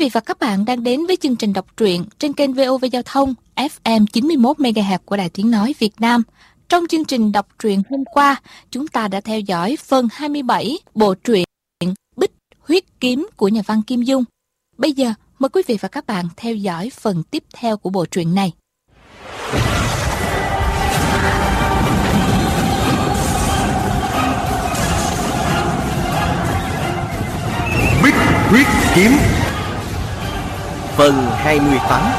vị và các bạn đang đến với chương trình đọc truyện trên kênh VOV Giao thông FM 91 MHz của Đài Tiếng nói Việt Nam. Trong chương trình đọc truyện hôm qua, chúng ta đã theo dõi phần 27 bộ truyện Bích Huyết Kiếm của nhà văn Kim Dung. Bây giờ, mời quý vị và các bạn theo dõi phần tiếp theo của bộ truyện này. Bích Huyết Kiếm phần 28.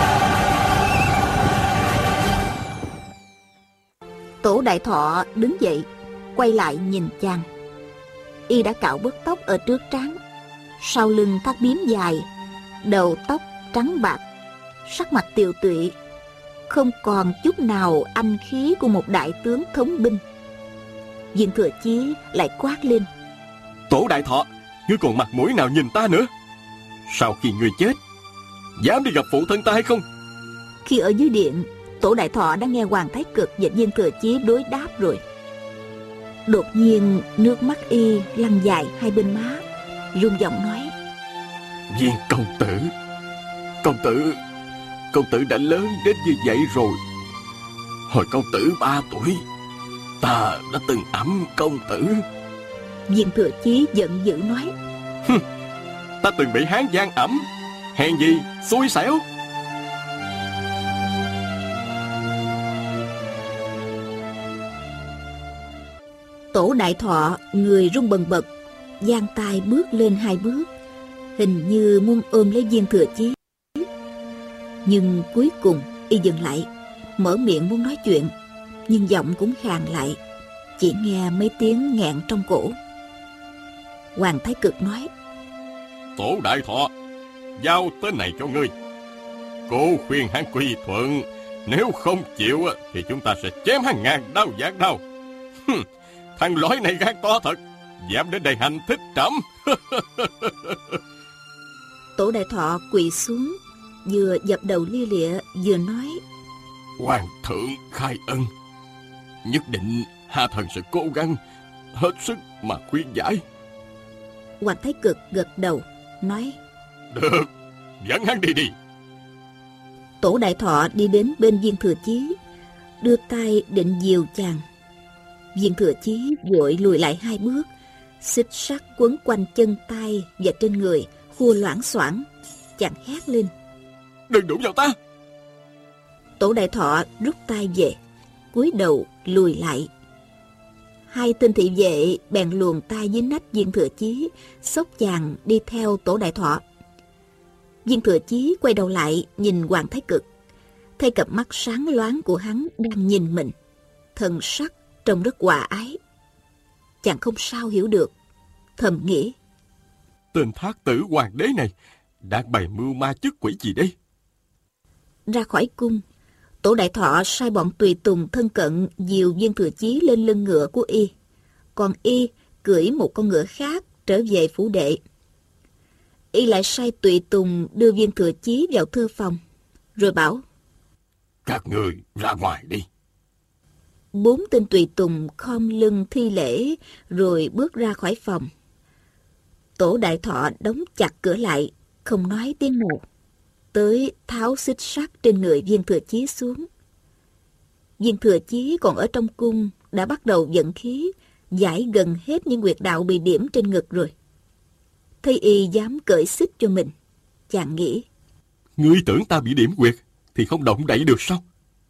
Tổ Đại Thọ đứng dậy, quay lại nhìn chàng. Y đã cạo bớt tóc ở trước trán, sau lưng thắt bím dài, đầu tóc trắng bạc, sắc mặt tiều tụy, không còn chút nào anh khí của một đại tướng thống binh. Viên Thừa Chí lại quát lên: Tổ Đại Thọ, ngươi còn mặt mũi nào nhìn ta nữa? Sau khi ngươi chết, dám đi gặp phụ thân ta hay không? Khi ở dưới điện, Tổ Đại Thọ đã nghe Hoàng Thái Cực và Viên Thừa Chí đối đáp rồi. Đột nhiên nước mắt y lăn dài hai bên má, run giọng nói: Viên công tử đã lớn đến như vậy rồi. Hồi công tử 3 tuổi, ta đã từng ẵm công tử. Viên Thừa Chí giận dữ nói: Ta từng bị Hán Giang ẵm, hèn gì xui xẻo. Tổ Đại Thọ người run bần bật, giang tay bước lên 2 bước, hình như muốn ôm lấy Viên Thừa Chí. Nhưng cuối cùng y dừng lại, mở miệng muốn nói chuyện, nhưng giọng cũng khàn lại, chỉ nghe mấy tiếng nghẹn trong cổ. Hoàng Thái Cực nói: Tổ Đại Thọ, giao tên này cho ngươi. Cô khuyên hắn quy thuận, nếu không chịu thì chúng ta sẽ chém hắn ngàn đao vạn đao. Thằng lói này gan to thật, dám đến đây hành thích trẫm. Tổ Đại Thọ quỳ xuống, vừa dập đầu lia lịa vừa nói: Hoàng thượng khai ân, nhất định hạ thần sẽ cố gắng hết sức mà khuyên giải. Hoàng Thái Cực gật đầu nói: Được, dẫn hắn đi đi. Tổ Đại Thọ đi đến bên Viên Thừa Chí, đưa tay định dìu chàng. Viên Thừa Chí vội lùi lại 2 bước, xích sắt quấn quanh chân tay và trên người, khua loảng xoảng. Chàng hét lên: Đừng đụng vào ta! Tổ Đại Thọ rút tay về, cúi đầu lùi lại. 2 tên thị vệ bèn luồn tay dưới nách Viên Thừa Chí, xốc chàng đi theo Tổ Đại Thọ. Viên Thừa Chí quay đầu lại nhìn Hoàng Thái Cực, thấy cặp mắt sáng loáng của hắn đang nhìn mình, thần sắc trông rất hòa ái. Chàng không sao hiểu được, thầm nghĩ: Tên thác tử hoàng đế này đang bày mưu ma chức quỷ gì đây? Ra khỏi cung, Tổ Đại Thọ sai bọn tùy tùng thân cận dìu Viên Thừa Chí lên lưng ngựa của y, còn y cưỡi một con ngựa khác trở về phủ đệ. Y lại sai tùy tùng đưa Viên Thừa Chí vào thư phòng, rồi bảo: Các người ra ngoài đi. 4 tên tùy tùng khom lưng thi lễ rồi bước ra khỏi phòng. Tổ Đại Thọ đóng chặt cửa lại, không nói tiếng nào, tới tháo xích sắt trên người Viên Thừa Chí xuống. Viên Thừa Chí còn ở trong cung đã bắt đầu vận khí, giải gần hết những huyệt đạo bị điểm trên ngực rồi. Thấy y dám cởi xích cho mình, chàng nghĩ: Ngươi tưởng ta bị điểm huyệt thì không động đậy được sao?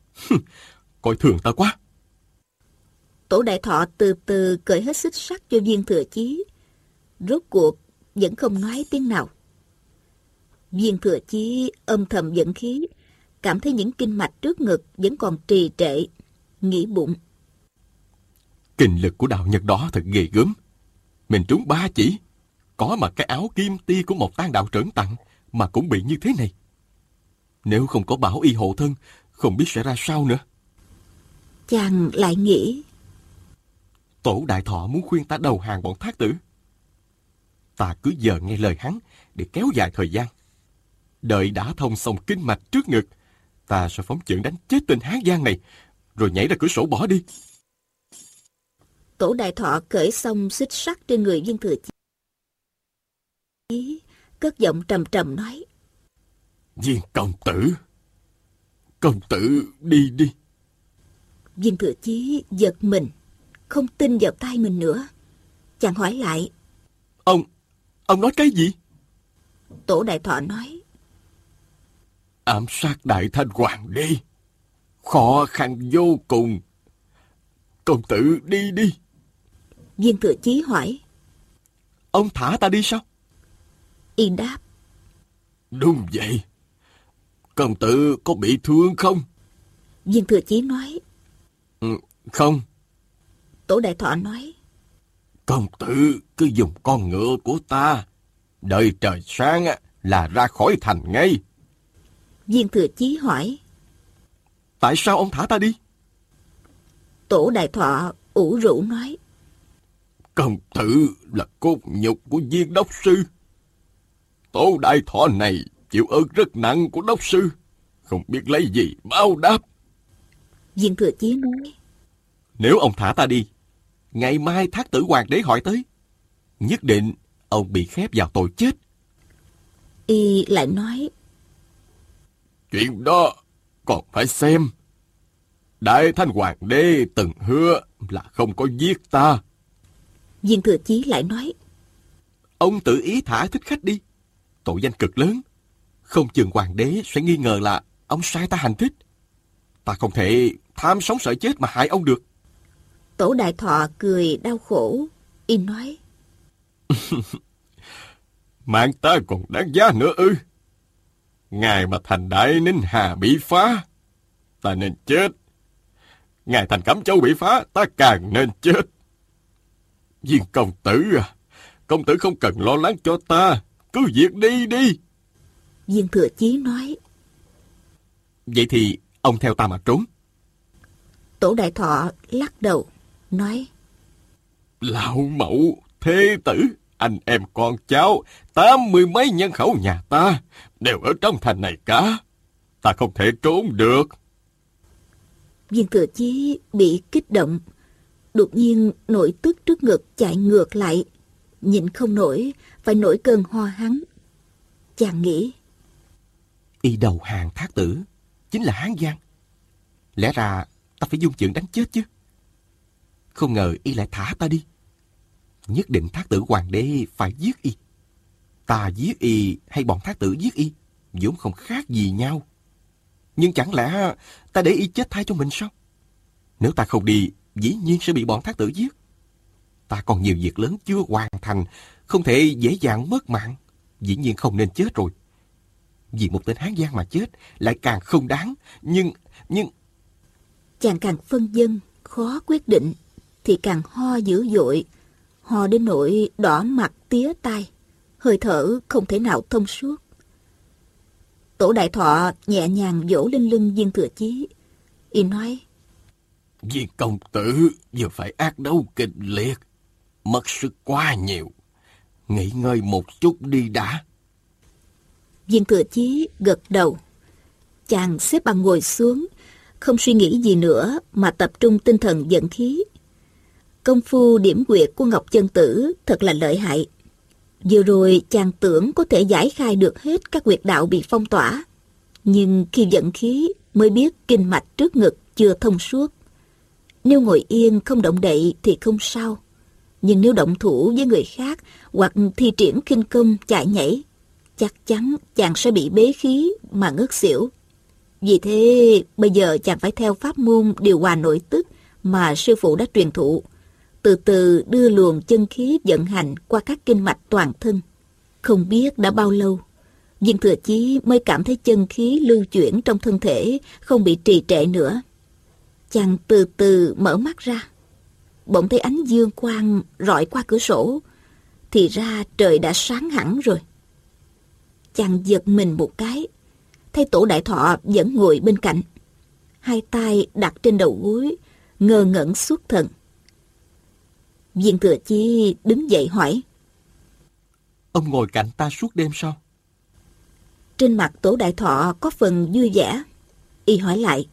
Coi thường ta quá. Tổ Đại Thọ từ từ cởi hết xích sắt cho Viên Thừa Chí, rốt cuộc vẫn không nói tiếng nào. Viên Thừa Chí âm thầm vận khí, cảm thấy những kinh mạch trước ngực vẫn còn trì trệ, nghĩ bụng: Kinh lực của đạo Nhật đó thật ghê gớm. Mình trúng 3 chỉ, có mà cái áo kim ti của một tang đạo trưởng tặng mà cũng bị như thế này. Nếu không có bảo y hộ thân, không biết sẽ ra sao nữa. Chàng lại nghĩ: Tổ Đại Thọ muốn khuyên ta đầu hàng bọn thác tử. Ta cứ giờ nghe lời hắn để kéo dài thời gian. Đợi đã thông xong kinh mạch trước ngực, ta sẽ phóng chưởng đánh chết tên Hán Giang này, rồi nhảy ra cửa sổ bỏ đi. Tổ Đại Thọ cởi xong xích sắt trên người Viên Thừa Chí, cất giọng trầm trầm nói: Viên công tử đi đi. Viên Thừa Chí giật mình, không tin vào tai mình nữa. Chàng hỏi lại. Ông nói cái gì? Tổ Đại Thọ nói. Ám sát Đại Thanh Hoàng đế, khó khăn vô cùng. Công tử đi đi. Viên Thừa Chí hỏi. Ông thả ta đi sao? Y đáp. Đúng vậy. Công tử có bị thương không? Viên Thừa Chí nói. Không. Tổ Đại Thọ nói. Công tử cứ dùng con ngựa của ta, đợi trời sáng là ra khỏi thành ngay. Viên Thừa Chí hỏi. Tại sao ông thả ta đi? Tổ Đại Thọ ủ rũ nói. Công tử là cốt nhục của Viên đốc sư. Tổ Đại Thọ này chịu ơn rất nặng của đốc sư, không biết lấy gì báo đáp. Viên Thừa Chí nói. Nếu ông thả ta đi, ngày mai Thác Tử Hoàng đế hỏi tới, nhất định ông bị khép vào tội chết. Y lại nói. Chuyện đó còn phải xem. Đại Thanh Hoàng đế từng hứa là không có giết ta. Viên Thừa Chí lại nói. Ông tự ý thả thích khách đi, tội danh cực lớn, không chừng hoàng đế sẽ nghi ngờ là ông sai ta hành thích. Ta không thể tham sống sợ chết mà hại ông được. Tổ Đại Thọ cười đau khổ. Y nói. Mạng ta còn đáng giá nữa ư? Ngày mà thành Đại Ninh Hà bị phá, ta nên chết. Ngày thành Cẩm Châu bị phá, ta càng nên chết. Viên công tử à, công tử không cần lo lắng cho ta, cứ việc đi đi. Viên Thừa Chí nói. Vậy thì ông theo ta mà trốn. Tổ Đại Thọ lắc đầu, nói. Lão mẫu, thê tử, anh em con cháu, 80 mấy nhân khẩu nhà ta đều ở trong thành này cả. Ta không thể trốn được. Viên Thừa Chí bị kích động, đột nhiên nổi tức trước ngực chạy ngược lại, nhịn không nổi, phải nổi cơn ho hắn. Chàng nghĩ. Y đầu hàng Thác Tử chính là Hán Giang. Lẽ ra ta phải dung chưởng đánh chết chứ. Không ngờ y lại thả ta đi. Nhất định Thác Tử Hoàng đế phải giết y. Ta giết y hay bọn Thác Tử giết y vốn không khác gì nhau. Nhưng chẳng lẽ ta để y chết thay cho mình sao? Nếu ta không đi, dĩ nhiên sẽ bị bọn Thác Tử giết. Ta còn nhiều việc lớn chưa hoàn thành, không thể dễ dàng mất mạng. Dĩ nhiên không nên chết rồi. Vì một tên Hán Giang mà chết lại càng không đáng. Nhưng... Chàng càng phân vân, khó quyết định, thì càng ho dữ dội. Ho đến nỗi đỏ mặt tía tai, hơi thở không thể nào thông suốt. Tổ Đại Thọ nhẹ nhàng vỗ lên lưng Viên Thừa Chí. Y nói. Viên công tử vừa phải ác đấu kịch liệt, mất sức quá nhiều. Nghỉ ngơi một chút đi đã. Viên Thừa Chí gật đầu. Chàng xếp bằng ngồi xuống, không suy nghĩ gì nữa mà tập trung tinh thần vận khí. Công phu điểm quyệt của Ngọc Chân Tử thật là lợi hại. Vừa rồi chàng tưởng có thể giải khai được hết các huyệt đạo bị phong tỏa. Nhưng khi vận khí mới biết kinh mạch trước ngực chưa thông suốt. Nếu ngồi yên không động đậy thì không sao. Nhưng nếu động thủ với người khác hoặc thi triển khinh công chạy nhảy, chắc chắn chàng sẽ bị bế khí mà ngất xỉu. Vì thế bây giờ chàng phải theo pháp môn điều hòa nội tức mà sư phụ đã truyền thụ, từ từ đưa luồng chân khí vận hành qua các kinh mạch toàn thân. Không biết đã bao lâu, Viên Thừa Chí mới cảm thấy chân khí lưu chuyển trong thân thể không bị trì trệ nữa. Chàng từ từ mở mắt ra, bỗng thấy ánh dương quang rọi qua cửa sổ, thì ra trời đã sáng hẳn rồi. Chàng giật mình một cái, thấy Tổ Đại Thọ vẫn ngồi bên cạnh, hai tay đặt trên đầu gối, ngơ ngẩn xuất thần. Viên Thừa Chí đứng dậy hỏi. Ông ngồi cạnh ta suốt đêm sao? Trên mặt Tổ Đại Thọ có phần vui vẻ. Y hỏi lại.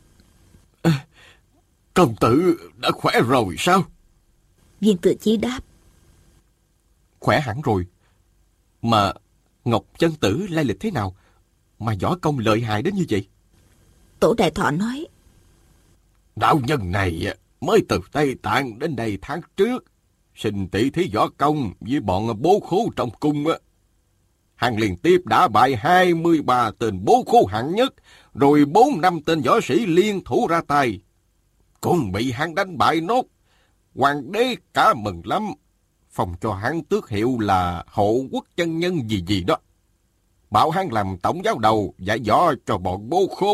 Công tử đã khỏe rồi sao? Viên Thừa Chí đáp. Khỏe hẳn rồi. Mà Ngọc Chân Tử lai lịch thế nào? mà võ công lợi hại đến như vậy? Tổ Đại Thọ nói: Đạo nhân này mới từ Tây Tạng đến đây tháng trước, xin tỷ thí võ công với bọn bố khố trong cung. Hắn liên tiếp đã bại 23 tên bố khố hạng nhất, rồi 4-5 tên võ sĩ liên thủ ra tay, cũng bị hắn đánh bại nốt. Hoàng đế cả mừng lắm, phong cho hắn tước hiệu là hộ quốc chân nhân gì gì đó, bảo hắn làm tổng giáo đầu dạy võ cho bọn bố khố.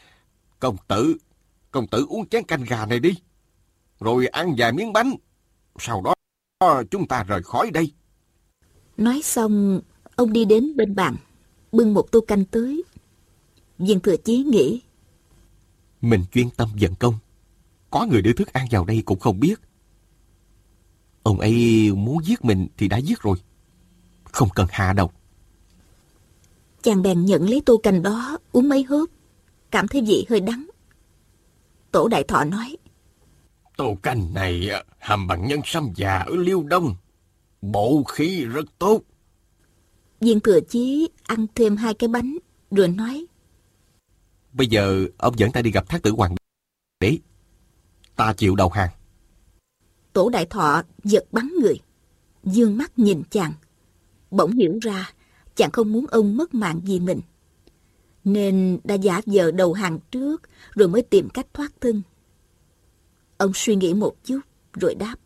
Công tử uống chén canh gà này đi, rồi ăn vài miếng bánh, sau đó chúng ta rời khỏi đây. Nói xong, ông đi đến bên bàn, bưng một tô canh tới. Viên Thừa Chí nghĩ: Mình chuyên tâm vận công, có người đưa thức ăn vào đây cũng không biết. Ông ấy muốn giết mình thì đã giết rồi, không cần hạ độc. Chàng bèn nhận lấy tô canh đó, uống mấy hớp, cảm thấy vị hơi đắng. Tổ Đại Thọ nói: Tô canh này hầm bằng nhân sâm già ở Liêu Đông, bổ khí rất tốt. Viên Thừa Chí ăn thêm 2 cái bánh, rồi nói: Bây giờ ông dẫn ta đi gặp Thác Tử Hoàng đế, ta chịu đầu hàng. Tổ Đại Thọ giật bắn người, dương mắt nhìn chàng, bỗng hiểu ra chàng không muốn ông mất mạng vì mình, nên đã giả vờ đầu hàng trước, rồi mới tìm cách thoát thân. Ông suy nghĩ một chút, rồi đáp: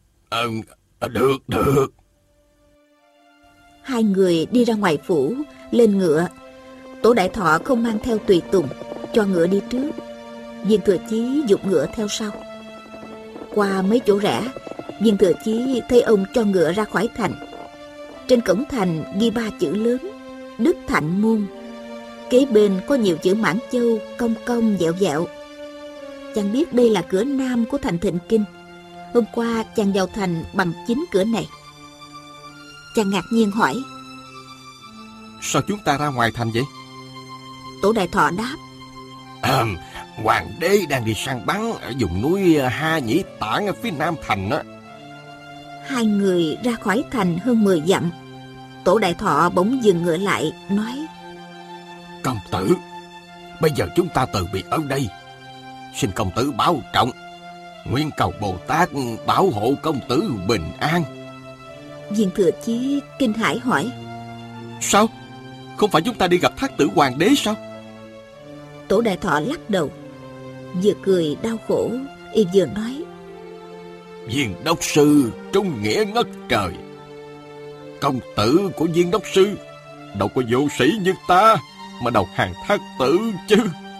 Được. Hai người đi ra ngoài phủ, lên ngựa. Tổ Đại Thọ không mang theo tùy tùng, cho ngựa đi trước. Viên Thừa Chí giục ngựa theo sau. Qua mấy chỗ rẽ, Viên Thừa Chí thấy ông cho ngựa ra khỏi thành. Trên cổng thành ghi 3 chữ lớn: Đức Thạnh Môn. Kế bên có nhiều chữ Mãn Châu cong cong dẹo dẹo. Chàng biết đây là cửa nam của thành Thịnh Kinh. Hôm qua chàng vào thành bằng chính cửa này. Chàng ngạc nhiên hỏi: Sao chúng ta ra ngoài thành vậy? Tổ Đại Thọ đáp: Hoàng đế đang đi săn bắn ở vùng núi Ha Nhĩ Tản ở phía nam thành á. Hai người ra khỏi thành hơn 10 dặm. Tổ Đại Thọ bỗng dừng ngựa lại, nói: Công tử, bây giờ chúng ta từ biệt ở đây, xin công tử bảo trọng, nguyện cầu Bồ Tát bảo hộ công tử bình an. Viên Thừa Chí kinh hãi hỏi: Sao? Không phải chúng ta đi gặp Thác Tử Hoàng đế sao? Tổ Đại Thọ lắc đầu, vừa cười đau khổ, y vừa nói: Viên đốc sư trung nghĩa ngất trời, công tử của viên đốc sư đâu có vô sĩ như ta mà đầu hàng Thác Tử chứ.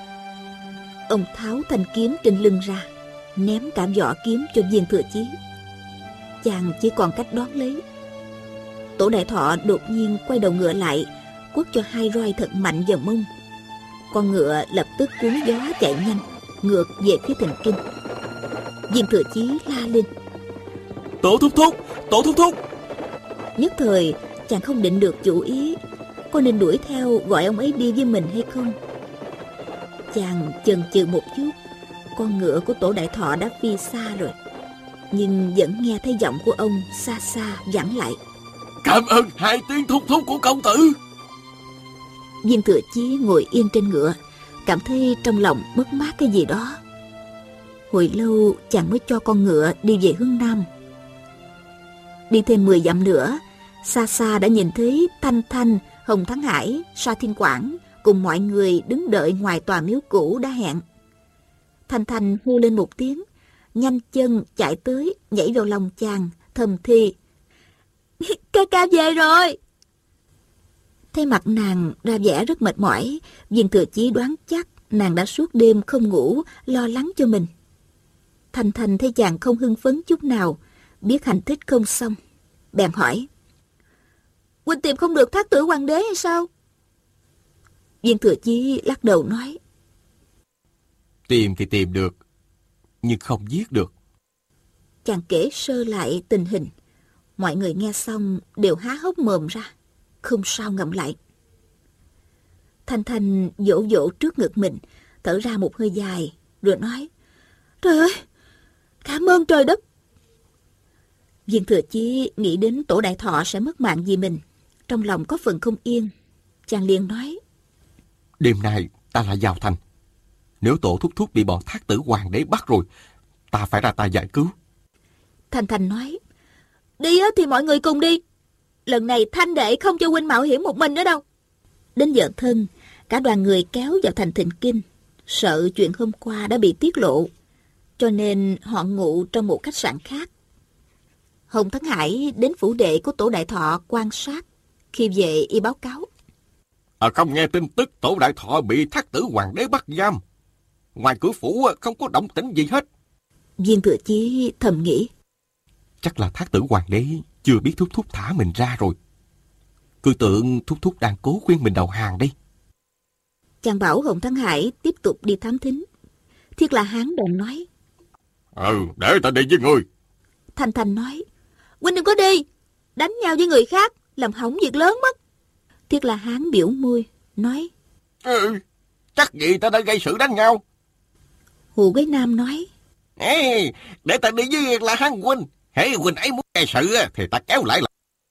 Ông tháo thanh kiếm trên lưng ra, ném cả vỏ kiếm cho Viên Thừa Chí. Chàng chỉ còn cách đón lấy. Tổ Đại Thọ đột nhiên quay đầu ngựa lại, quất cho 2 roi thật mạnh vào mông. Con ngựa lập tức cuốn gió chạy nhanh ngược về phía Thịnh Kinh. Viên Thừa Chí la lên: Tổ thúc thúc. Nhất thời chàng không định được chủ ý, có nên đuổi theo gọi ông ấy đi với mình hay không. Chàng chần chừ một chút. Con ngựa của Tổ Đại Thọ đã phi xa rồi, nhưng vẫn nghe thấy giọng của ông xa xa vẳng lại: Cảm ơn 2 tiếng thúc thúc của công tử. Viên Thừa Chí ngồi yên trên ngựa, cảm thấy trong lòng mất mát cái gì đó. Hồi lâu chàng mới cho con ngựa đi về hướng nam. Đi thêm 10 dặm nữa, xa xa đã nhìn thấy Thanh Thanh, Hồng Thắng Hải, Sa Thiên Quảng cùng mọi người đứng đợi ngoài tòa miếu cũ đã hẹn. Thanh Thanh hô lên một tiếng, nhanh chân chạy tới, nhảy vào lòng chàng, thầm thì: Ca ca về rồi. Thấy mặt nàng ra vẻ rất mệt mỏi, Viên Thừa Chí đoán chắc nàng đã suốt đêm không ngủ, lo lắng cho mình. Thanh Thanh thấy chàng không hưng phấn chút nào, biết hành thích không xong, bèn hỏi: Huynh tìm không được Thác Tử Hoàng đế hay sao? Viên Thừa Chí lắc đầu nói: Tìm thì tìm được, nhưng không giết được. Chàng kể sơ lại tình hình. Mọi người nghe xong đều há hốc mồm ra, không sao ngậm lại. Thanh Thanh vỗ vỗ trước ngực mình, thở ra một hơi dài, rồi nói: Trời ơi, cảm ơn trời đất. Viên Thừa Chí nghĩ đến Tổ Đại Thọ sẽ mất mạng vì mình, trong lòng có phần không yên. Chàng liền nói: Đêm nay ta lại vào thành. Nếu Tổ thúc thúc bị bọn thác tử hoàng đế bắt rồi, ta phải ra tay giải cứu. Thanh Thanh nói, đi thì mọi người cùng đi. Lần này Thanh đệ không cho huynh mạo hiểm một mình nữa đâu. Đến giờ thân, cả đoàn người kéo vào thành Thịnh Kinh. Sợ chuyện hôm qua đã bị tiết lộ, cho nên họ ngụ trong một khách sạn khác. Hồng Thắng Hải đến phủ đệ của Tổ Đại Thọ quan sát. Khi về y báo cáo, Không nghe tin tức Tổ Đại Thọ bị thác tử hoàng đế bắt giam. Ngoài cửa phủ không có động tĩnh gì hết. Viên Thừa Chí thầm nghĩ, Chắc là thác tử hoàng đế chưa biết thúc thúc thả mình ra rồi. Cứ tưởng thúc thúc đang cố khuyên mình đầu hàng đây. chàng bảo Hồng Thắng Hải tiếp tục đi thám thính. Thiết La Hán bèn nói, Để ta đi với ngươi. Thanh Thanh nói, huynh đừng có đi, đánh nhau với người khác, làm hỏng việc lớn mất. Thiết La Hán biểu môi, nói, Chắc gì ta đã gây sự đánh nhau. Hồ Quế Nam nói, Để ta đi với La Hán huynh. Hễ huynh ấy muốn gây sự thì ta kéo lại.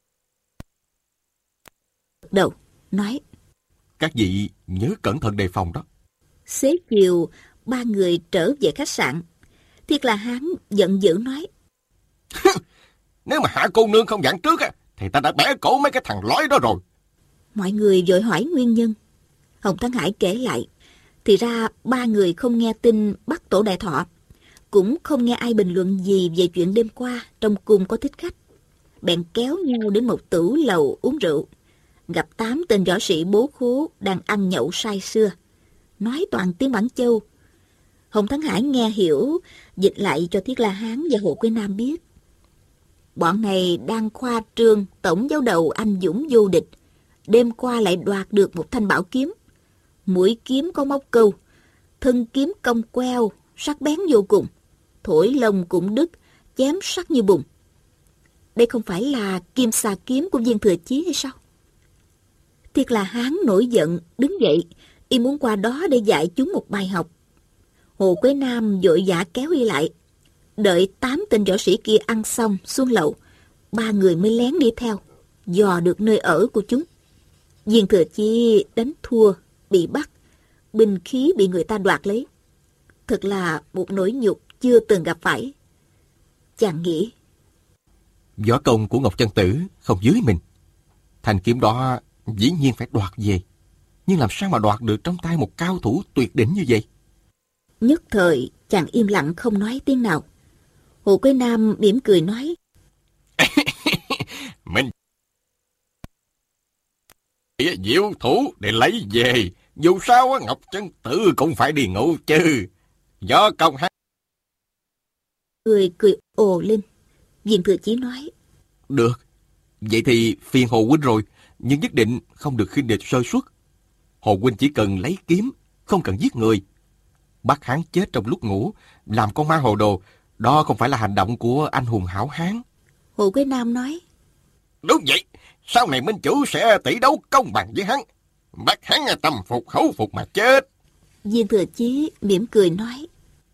đầu, nói, Các vị nhớ cẩn thận đề phòng đó. xế chiều, ba người trở về khách sạn. Thiết La Hán giận dữ nói, Nếu mà Hạ cô nương không dặn trước thì ta đã bẻ cổ mấy cái thằng lói đó rồi. mọi người vội hỏi nguyên nhân. Hồng Thắng Hải kể lại, thì ra ba người không nghe tin bắt Tổ Đại Thọ, cũng không nghe ai bình luận gì về chuyện đêm qua trong cung có thích khách. Bèn kéo nhau đến một tửu lầu uống rượu, gặp 8 tên võ sĩ bố khố đang ăn nhậu say sưa, nói toàn tiếng Bản Châu. Hồng Thắng Hải nghe hiểu, dịch lại cho Thiết La Hán và Hồ Quế Nam biết. Bọn này đang khoa trương tổng giáo đầu anh dũng vô địch, đêm qua lại đoạt được một thanh bảo kiếm. Mũi kiếm có móc câu, thân kiếm cong queo, sắc bén vô cùng, thổi lông cũng đứt, chém sắc như bùn. Đây không phải là kim xà kiếm của Viên Thừa Chí hay sao? Thiết La Hán nổi giận, đứng dậy, y muốn qua đó để dạy chúng một bài học. Hồ Quế Nam vội vã kéo y lại. Đợi 8 tên võ sĩ kia ăn xong xuống lầu, ba người mới lén đi theo, dò được nơi ở của chúng. Viên Thừa Chí đánh thua, bị bắt, binh khí bị người ta đoạt lấy. Thật là một nỗi nhục chưa từng gặp phải. Chàng nghĩ, Võ công của Ngọc Chân Tử không dưới mình. Thanh kiếm đó dĩ nhiên phải đoạt về. Nhưng làm sao mà đoạt được trong tay một cao thủ tuyệt đỉnh như vậy? nhất thời chàng im lặng không nói tiếng nào. Hồ Quế Nam mỉm cười nói, Mình diệu thủ để lấy về. Dù sao Ngọc Chân Tử cũng phải đi ngủ chứ. Võ công hắn. cười cười ồ lên. Viên Thừa Chí nói, Được. Vậy thì phiền Hồ huynh rồi. Nhưng nhất định không được khinh địch sơ suất. Hồ huynh chỉ cần lấy kiếm, không cần giết người. Bắt hắn chết trong lúc ngủ, làm con ma hồ đồ, đó không phải là hành động của anh hùng hảo hán. Hồ Quế Nam nói, Đúng vậy. Sau này minh chủ sẽ tỷ đấu công bằng với hắn. Bắt hắn tâm phục khẩu phục mà chết. Viên Thừa Chí mỉm cười nói,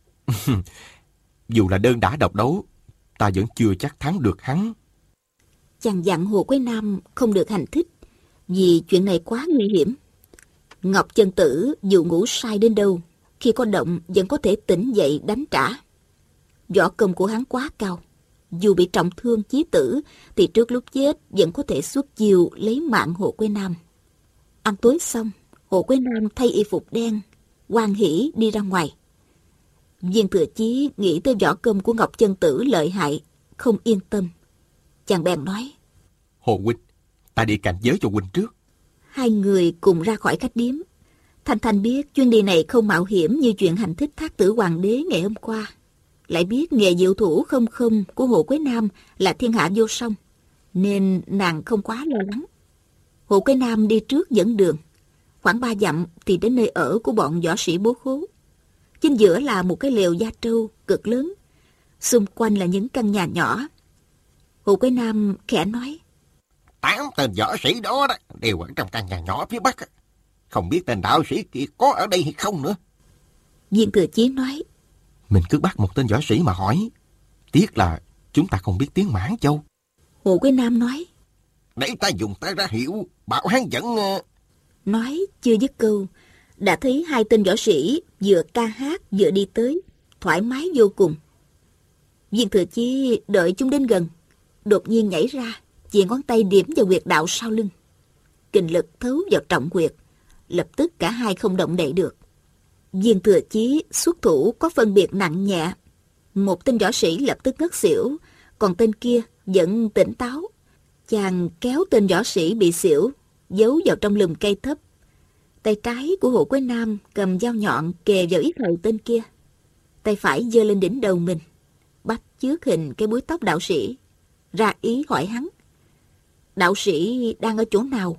Dù là đơn đả độc đấu, ta vẫn chưa chắc thắng được hắn. chàng dặn Hồ Quế Nam không được hành thích, vì chuyện này quá nguy hiểm. Ngọc Chân Tử dù ngủ say đến đâu, khi có động vẫn có thể tỉnh dậy đánh trả. Võ công của hắn quá cao, dù bị trọng thương chí tử thì trước lúc chết vẫn có thể xuất chiêu lấy mạng Hồ Quế Nam. Ăn tối xong, Hồ Quế Nam thay y phục đen, hoan hỉ đi ra ngoài. Viên Thừa Chí nghĩ tới võ công của Ngọc Chân Tử lợi hại, không yên tâm. Chàng bèn nói, Hồ huynh, ta đi cảnh giới cho huynh trước. hai người cùng ra khỏi khách điếm. Thanh Thanh biết chuyến đi này không mạo hiểm như chuyện hành thích thác tử hoàng đế ngày hôm qua. Lại biết nghề diệu thủ không không của Hồ Quế Nam là thiên hạ vô song, nên nàng không quá lo lắng. Hồ Quế Nam đi trước dẫn đường. Khoảng 3 dặm thì đến nơi ở của bọn võ sĩ bố khố. Chính giữa là một cái lều da trâu cực lớn. Xung quanh là những căn nhà nhỏ. Hồ Quế Nam khẽ nói, 8 tên võ sĩ đó đều ở trong căn nhà nhỏ phía bắc. Không biết tên đạo sĩ kia có ở đây hay không nữa. Viên Thừa Chí nói, Mình cứ bắt một tên võ sĩ mà hỏi. Tiếc là chúng ta không biết tiếng Mãn Châu. Hồ Quế Nam nói, Để ta dùng tay ra hiệu, bảo hắn dẫn... nói chưa dứt câu, đã thấy hai tên võ sĩ vừa ca hát vừa đi tới, thoải mái vô cùng. Viên Thừa Chí đợi chúng đến gần, đột nhiên nhảy ra, chìa ngón tay điểm vào huyệt đạo sau lưng. Kình lực thấu vào trọng huyệt, lập tức cả hai không động đậy được. Viên Thừa Chí xuất thủ có phân biệt nặng nhẹ. Một tên võ sĩ lập tức ngất xỉu, còn tên kia vẫn tỉnh táo. Chàng kéo tên võ sĩ bị xỉu, giấu vào trong lùm cây thấp. Tay trái của Hồ Quế Nam cầm dao nhọn kề vào yết hầu tên kia. Tay phải giơ lên đỉnh đầu mình, bắt chước hình cái búi tóc đạo sĩ, ra ý hỏi hắn: đạo sĩ đang ở chỗ nào?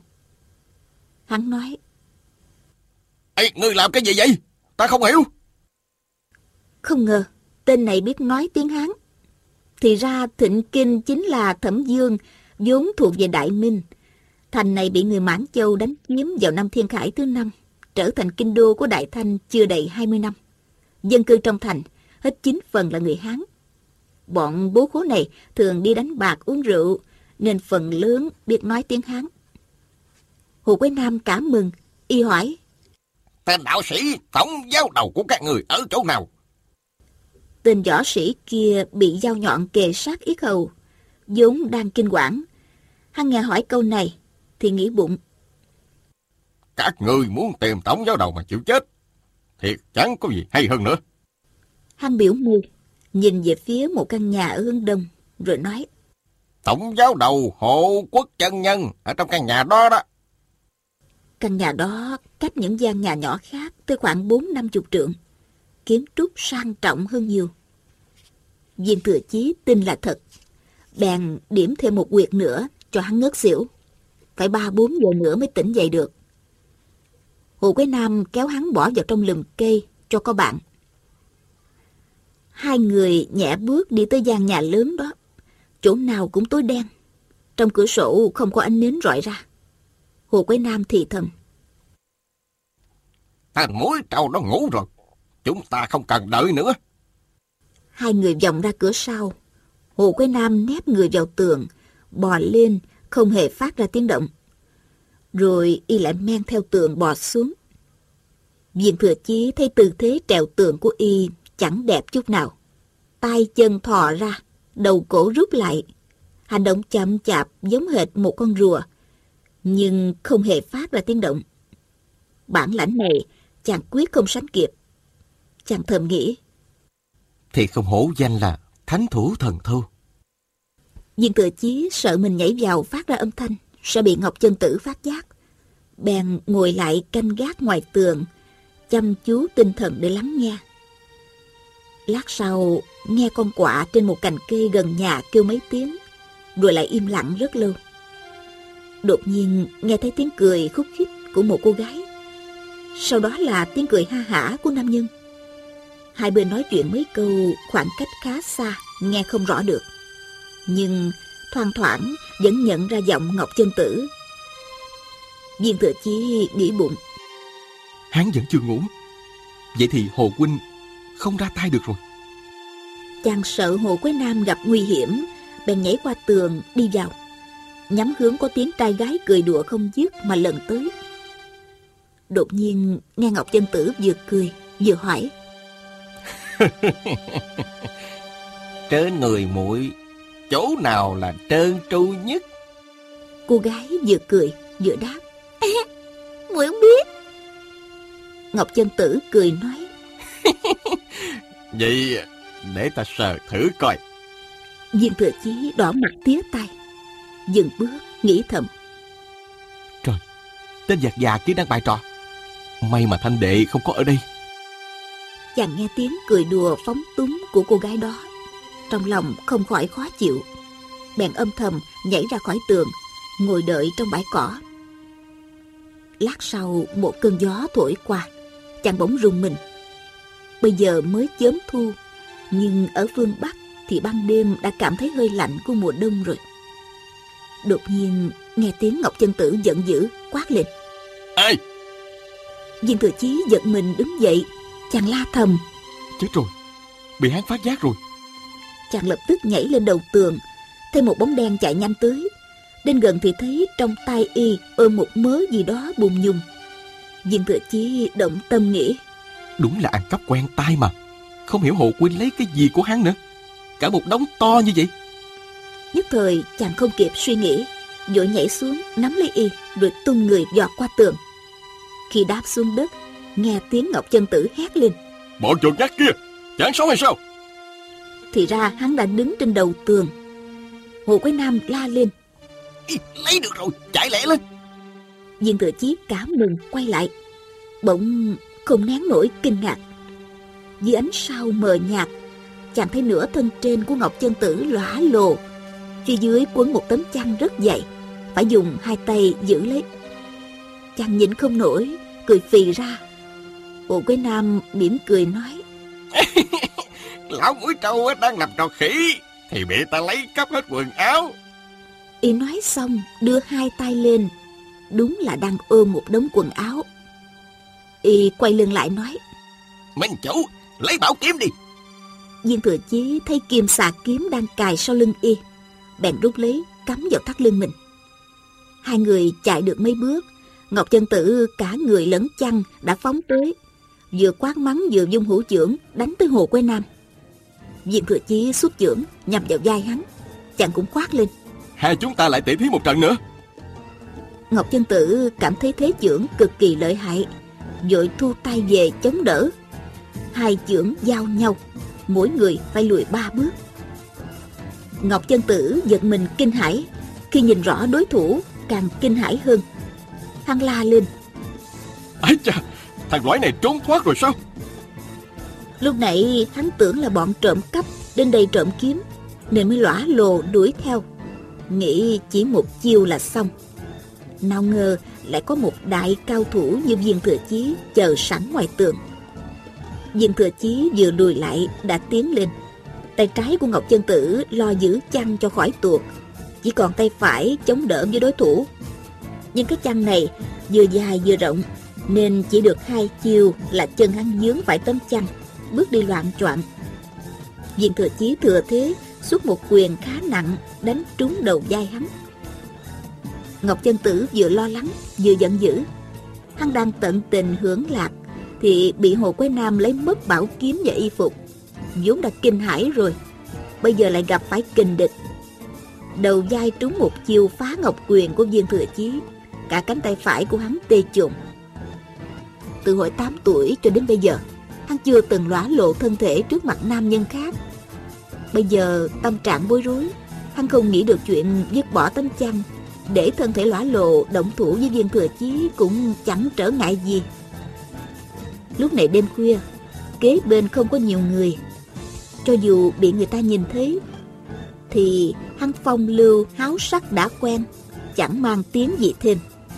Hắn nói: Ê, ngươi làm cái gì vậy? Ta không hiểu. Không ngờ tên này biết nói tiếng Hán. Thì ra Thịnh Kinh chính là Thẩm Dương, vốn thuộc về Đại Minh. Thành này bị người Mãn Châu đánh chiếm vào năm Thiên Khải thứ 5, trở thành kinh đô của Đại Thanh chưa đầy 20 năm. Dân cư trong thành hết 9 phần là người Hán. Bọn bố khố này thường đi đánh bạc uống rượu, nên phần lớn biết nói tiếng Hán. Hồ Quế Nam cảm mừng, y hỏi: Tên đạo sĩ tổng giáo đầu của các người ở chỗ nào? Tên võ sĩ kia bị dao nhọn kề sát yết hầu, vốn đang kinh quản. Hắn nghe hỏi câu này thì nghĩ bụng: Các người muốn tìm tổng giáo đầu mà chịu chết, thiệt chẳng có gì hay hơn nữa. Hắn biểu môi, nhìn về phía một căn nhà ở hướng đông, rồi nói: Tổng giáo đầu Hộ Quốc chân nhân ở trong căn nhà đó đó. Căn nhà đó cách những gian nhà nhỏ khác tới khoảng 40-50 trượng, kiến trúc sang trọng hơn nhiều. Viên Thừa Chí tin là thật, bèn điểm thêm một huyệt nữa cho hắn ngất xỉu. Phải 3-4 giờ nữa mới tỉnh dậy được. Hồ Quế Nam kéo hắn bỏ vào trong lùm cây cho có bạn. Hai người nhẹ bước đi tới gian nhà lớn đó. Chỗ nào cũng tối đen, trong cửa sổ không có ánh nến rọi ra. Hồ Quế Nam thì thầm: Thằng muối trâu đó ngủ rồi, chúng ta không cần đợi nữa. Hai người vòng ra cửa sau. Hồ Quế Nam nép người vào tường, bò lên không hề phát ra tiếng động. Rồi y lại men theo tường bò xuống. Viên Thừa Chí thấy tư thế trèo tường của y chẳng đẹp chút nào. Tay chân thò ra, đầu cổ rút lại, hành động chậm chạp giống hệt một con rùa, nhưng không hề phát ra tiếng động. Bản lãnh này chàng quyết không sánh kịp. Chàng thầm nghĩ: Thì không hổ danh là thánh thủ thần thâu. Viên Thừa Chí sợ mình nhảy vào phát ra âm thanh sẽ bị Ngọc Chân Tử phát giác, bèn ngồi lại canh gác ngoài tường, chăm chú tinh thần để lắng nghe. Lát sau nghe con quạ trên một cành cây gần nhà kêu mấy tiếng, rồi lại im lặng rất lâu. Đột nhiên nghe thấy tiếng cười khúc khích của một cô gái, sau đó là tiếng cười ha hả của nam nhân. Hai bên nói chuyện mấy câu khoảng cách khá xa, nghe không rõ được, nhưng thoang thoảng vẫn nhận ra giọng Ngọc Chân Tử. Viên Thừa Chí nghĩ bụng: Hắn vẫn chưa ngủ, vậy thì Hồ huynh không ra tay được rồi. Chàng sợ Hồ Quế Nam gặp nguy hiểm, bèn nhảy qua tường đi vào, nhắm hướng có tiếng trai gái cười đùa không dứt mà lần tới. Đột nhiên nghe Ngọc Chân Tử vừa cười vừa hỏi: Trên người muội chỗ nào là trơn tru nhất? Cô gái vừa cười vừa đáp: Muội không biết. Ngọc Chân Tử cười nói: Vậy để ta sờ thử coi. Viên Thừa Chí đỏ mặt tía tai, dừng bước nghĩ thầm: Trời, tên giặc già kia đang bày trò. May mà Thanh đệ không có ở đây. Chàng nghe tiếng cười đùa phóng túng của cô gái đó, trong lòng không khỏi khó chịu, bèn âm thầm nhảy ra khỏi tường, ngồi đợi trong bãi cỏ. Lát sau một cơn gió thổi qua, chàng bỗng rùng mình. Bây giờ mới chớm thu, nhưng ở phương Bắc thì ban đêm đã cảm thấy hơi lạnh của mùa đông rồi. Đột nhiên nghe tiếng Ngọc Chân Tử giận dữ quát lên: Ê! Viên Thừa Chí giật mình đứng dậy, chàng la thầm: Chết rồi, bị hắn phát giác rồi. Chàng lập tức nhảy lên đầu tường, thấy một bóng đen chạy nhanh tới. Đến gần thì thấy trong tay y ôm một mớ gì đó bùng nhùng. Viên Thừa Chí động tâm nghĩ. Đúng là ăn cắp quen tai mà. Không hiểu Hồ Quynh lấy cái gì của hắn nữa. Cả một đống to như vậy. Nhất thời chàng không kịp suy nghĩ, vội nhảy xuống nắm lấy y rồi tung người giọt qua tường. Khi đáp xuống đất, nghe tiếng Ngọc Chân Tử hét lên: Bọn chuột nhắt kia, chẳng sống hay sao? Thì ra hắn đã đứng trên đầu tường. Hồ Quế Nam la lên: Lấy được rồi, chạy lẹ lên. Viên Thừa Chí cảm mừng quay lại, bỗng không nén nổi kinh ngạc. Dưới ánh sao mờ nhạt, chàng thấy nửa thân trên của Ngọc Chân Tử lóa lồ, phía dưới quấn một tấm chăn rất dày, phải dùng hai tay giữ lấy. Chàng nhịn không nổi, cười phì ra. Hồ Quế Nam mỉm cười nói: Lão mũi trâu đang làm trò khỉ thì bị ta lấy cắp hết quần áo. Y nói xong đưa hai tay lên, đúng là đang ôm một đống quần áo. Y quay lưng lại nói: Minh chủ, lấy bảo kiếm đi. Viên Thừa Chí thấy kim xà kiếm đang cài sau lưng y, bèn rút lấy cắm vào thắt lưng mình. Hai người chạy được mấy bước, Ngọc Chân Tử cả người lẫn chăn đã phóng tới, vừa quát mắng vừa vung hữu chưởng đánh tới Hồ Quế Nam. Viên Thừa Chí xuất chưởng nhằm vào vai hắn, chàng cũng quát lên: Hai chúng ta lại tỉ thí một trận nữa. Ngọc Chân Tử cảm thấy thế chưởng cực kỳ lợi hại, vội thu tay về chống đỡ. Hai chưởng giao nhau, mỗi người phải lùi 3 bước. Ngọc Chân Tử giật mình kinh hãi, khi nhìn rõ đối thủ càng kinh hãi hơn. Hắn la lên: Ái chà, thằng lõi này trốn thoát rồi sao? Lúc nãy hắn tưởng là bọn trộm cắp đến đây trộm kiếm, nên mới lỏa lồ đuổi theo, nghĩ chỉ một chiêu là xong. Nào ngờ lại có một đại cao thủ như Viên Thừa Chí chờ sẵn ngoài tường. Viên Thừa Chí vừa lùi lại đã tiến lên. Tay trái của Ngọc Chân Tử lo giữ chăn cho khỏi tuột, chỉ còn tay phải chống đỡ với đối thủ. Nhưng cái chăn này vừa dài vừa rộng, nên chỉ được 2 chiêu là chân hắn vướng phải tấm chăn, bước đi loạng choạng. Viên Thừa Chí thừa thế xuất một quyền khá nặng đánh trúng đầu vai hắn. Ngọc Chân Tử vừa lo lắng vừa giận dữ. Hắn đang tận tình hưởng lạc thì bị Hồ Quế Nam lấy mất bảo kiếm và y phục, vốn đã kinh hãi rồi, bây giờ lại gặp phải kình địch. Đầu vai trúng một chiêu phá ngọc quyền của Viên Thừa Chí, cả cánh tay phải của hắn tê chùng. Từ hồi 8 tuổi cho đến bây giờ, hắn chưa từng lõa lộ thân thể trước mặt nam nhân khác. Bây giờ tâm trạng bối rối, hắn không nghĩ được chuyện dứt bỏ tấm chăn, để thân thể lõa lộ động thủ với Viên Thừa Chí cũng chẳng trở ngại gì. Lúc này đêm khuya, kế bên không có nhiều người, cho dù bị người ta nhìn thấy thì hắn phong lưu háo sắc đã quen, chẳng mang tiếng gì thêm.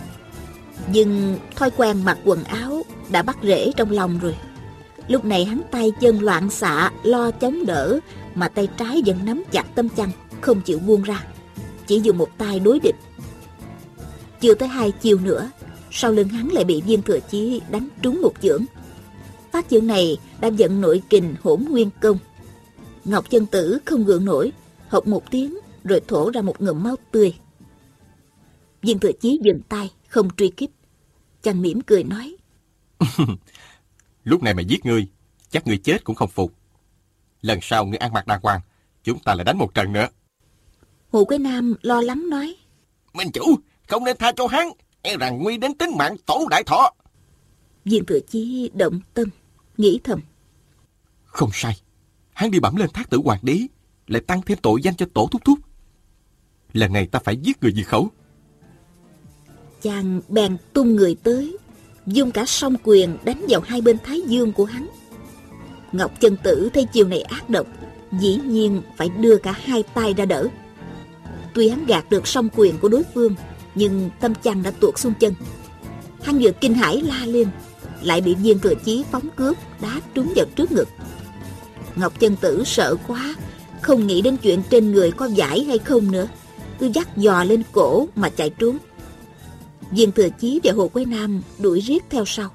Nhưng thói quen mặc quần áo đã bắt rễ trong lòng rồi. Lúc này hắn tay chân loạn xạ lo chống đỡ, mà tay trái vẫn nắm chặt tấm chăn không chịu buông ra, chỉ dùng một tay đối địch. Chưa tới 2 chiêu nữa, sau lưng hắn lại bị Viên Thừa Chí đánh trúng một chưởng. Phát chưởng này đã vận nội kình Hỗn Nguyên Công. Ngọc Chân Tử không gượng nổi, hộc một tiếng rồi thổ ra một ngụm máu tươi. Viên Thừa Chí dừng tay không truy kích, chàng mỉm cười nói: Lúc này mà giết ngươi, chắc ngươi chết cũng không phục. Lần sau ngươi ăn mặc đàng hoàng, chúng ta lại đánh một trận nữa. Hồ Quế Nam lo lắng nói: Minh chủ, không nên tha cho hắn, e rằng nguy đến tính mạng Tổ Đại Thọ. Viên Thừa Chí động tâm, nghĩ thầm: Không sai, hắn đi bẩm lên Thác Tử Hoàng đế, lại tăng thêm tội danh cho Tổ thúc thúc. Lần này ta phải giết người diệt khẩu. Chàng bèn tung người tới, dùng cả song quyền đánh vào hai bên thái dương của hắn. Ngọc Chân Tử thấy chiều này ác độc, dĩ nhiên phải đưa cả hai tay ra đỡ. Tuy hắn gạt được song quyền của đối phương, nhưng tâm chăn đã tuột xuống chân. Hắn vừa kinh hãi la lên, lại bị Viên Thừa Chí phóng cướp đá trúng vào trước ngực. Ngọc Chân Tử sợ quá, không nghĩ đến chuyện trên người có vải hay không nữa, cứ dắt giò lên cổ mà chạy trốn. Viên Thừa Chí và Hồ Quế Nam đuổi riết theo sau.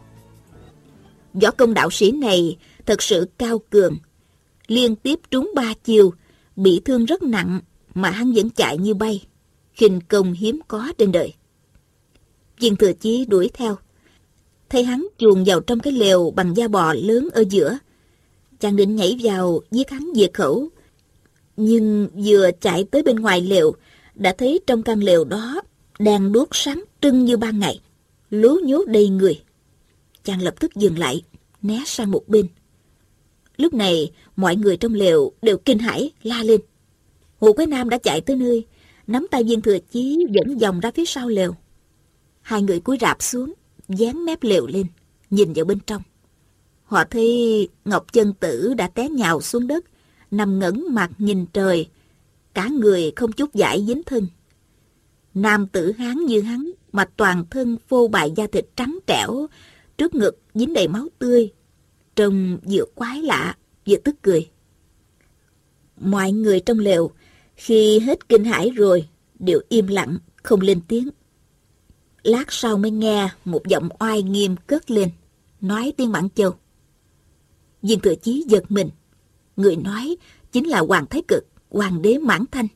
Võ công đạo sĩ này thật sự cao cường, liên tiếp trúng 3 chiêu, bị thương rất nặng mà hắn vẫn chạy như bay, khinh công hiếm có trên đời. Viên Thừa Chí đuổi theo, thấy hắn chuồn vào trong cái lều bằng da bò lớn ở giữa. Chàng định nhảy vào giết hắn diệt khẩu, nhưng vừa chạy tới bên ngoài lều đã thấy trong căn lều đó đang đuốc sáng trưng như ban ngày, lố nhố đầy người. Chàng lập tức dừng lại, né sang một bên. Lúc này mọi người trong lều đều kinh hãi la lên. Hồ Quế Nam đã chạy tới nơi, nắm tay Viên Thừa Chí dẫn vòng ra phía sau lều. Hai người cúi rạp xuống, dán mép lều lên, nhìn vào bên trong. Họ thấy Ngọc Chân Tử đã té nhào xuống đất, nằm ngẩng mặt nhìn trời, cả người không chút vải dính thân. Nam tử Hán như hắn mà toàn thân phô bại da thịt trắng trẻo, trước ngực dính đầy máu tươi, trông vừa quái lạ vừa tức cười. Mọi người trong lều khi hết kinh hãi rồi đều im lặng không lên tiếng. Lát sau mới nghe một giọng oai nghiêm cất lên, nói tiếng Mãn Châu. Viên Thừa Chí giật mình. Người nói chính là Hoàng Thái Cực, hoàng đế Mãn Thanh.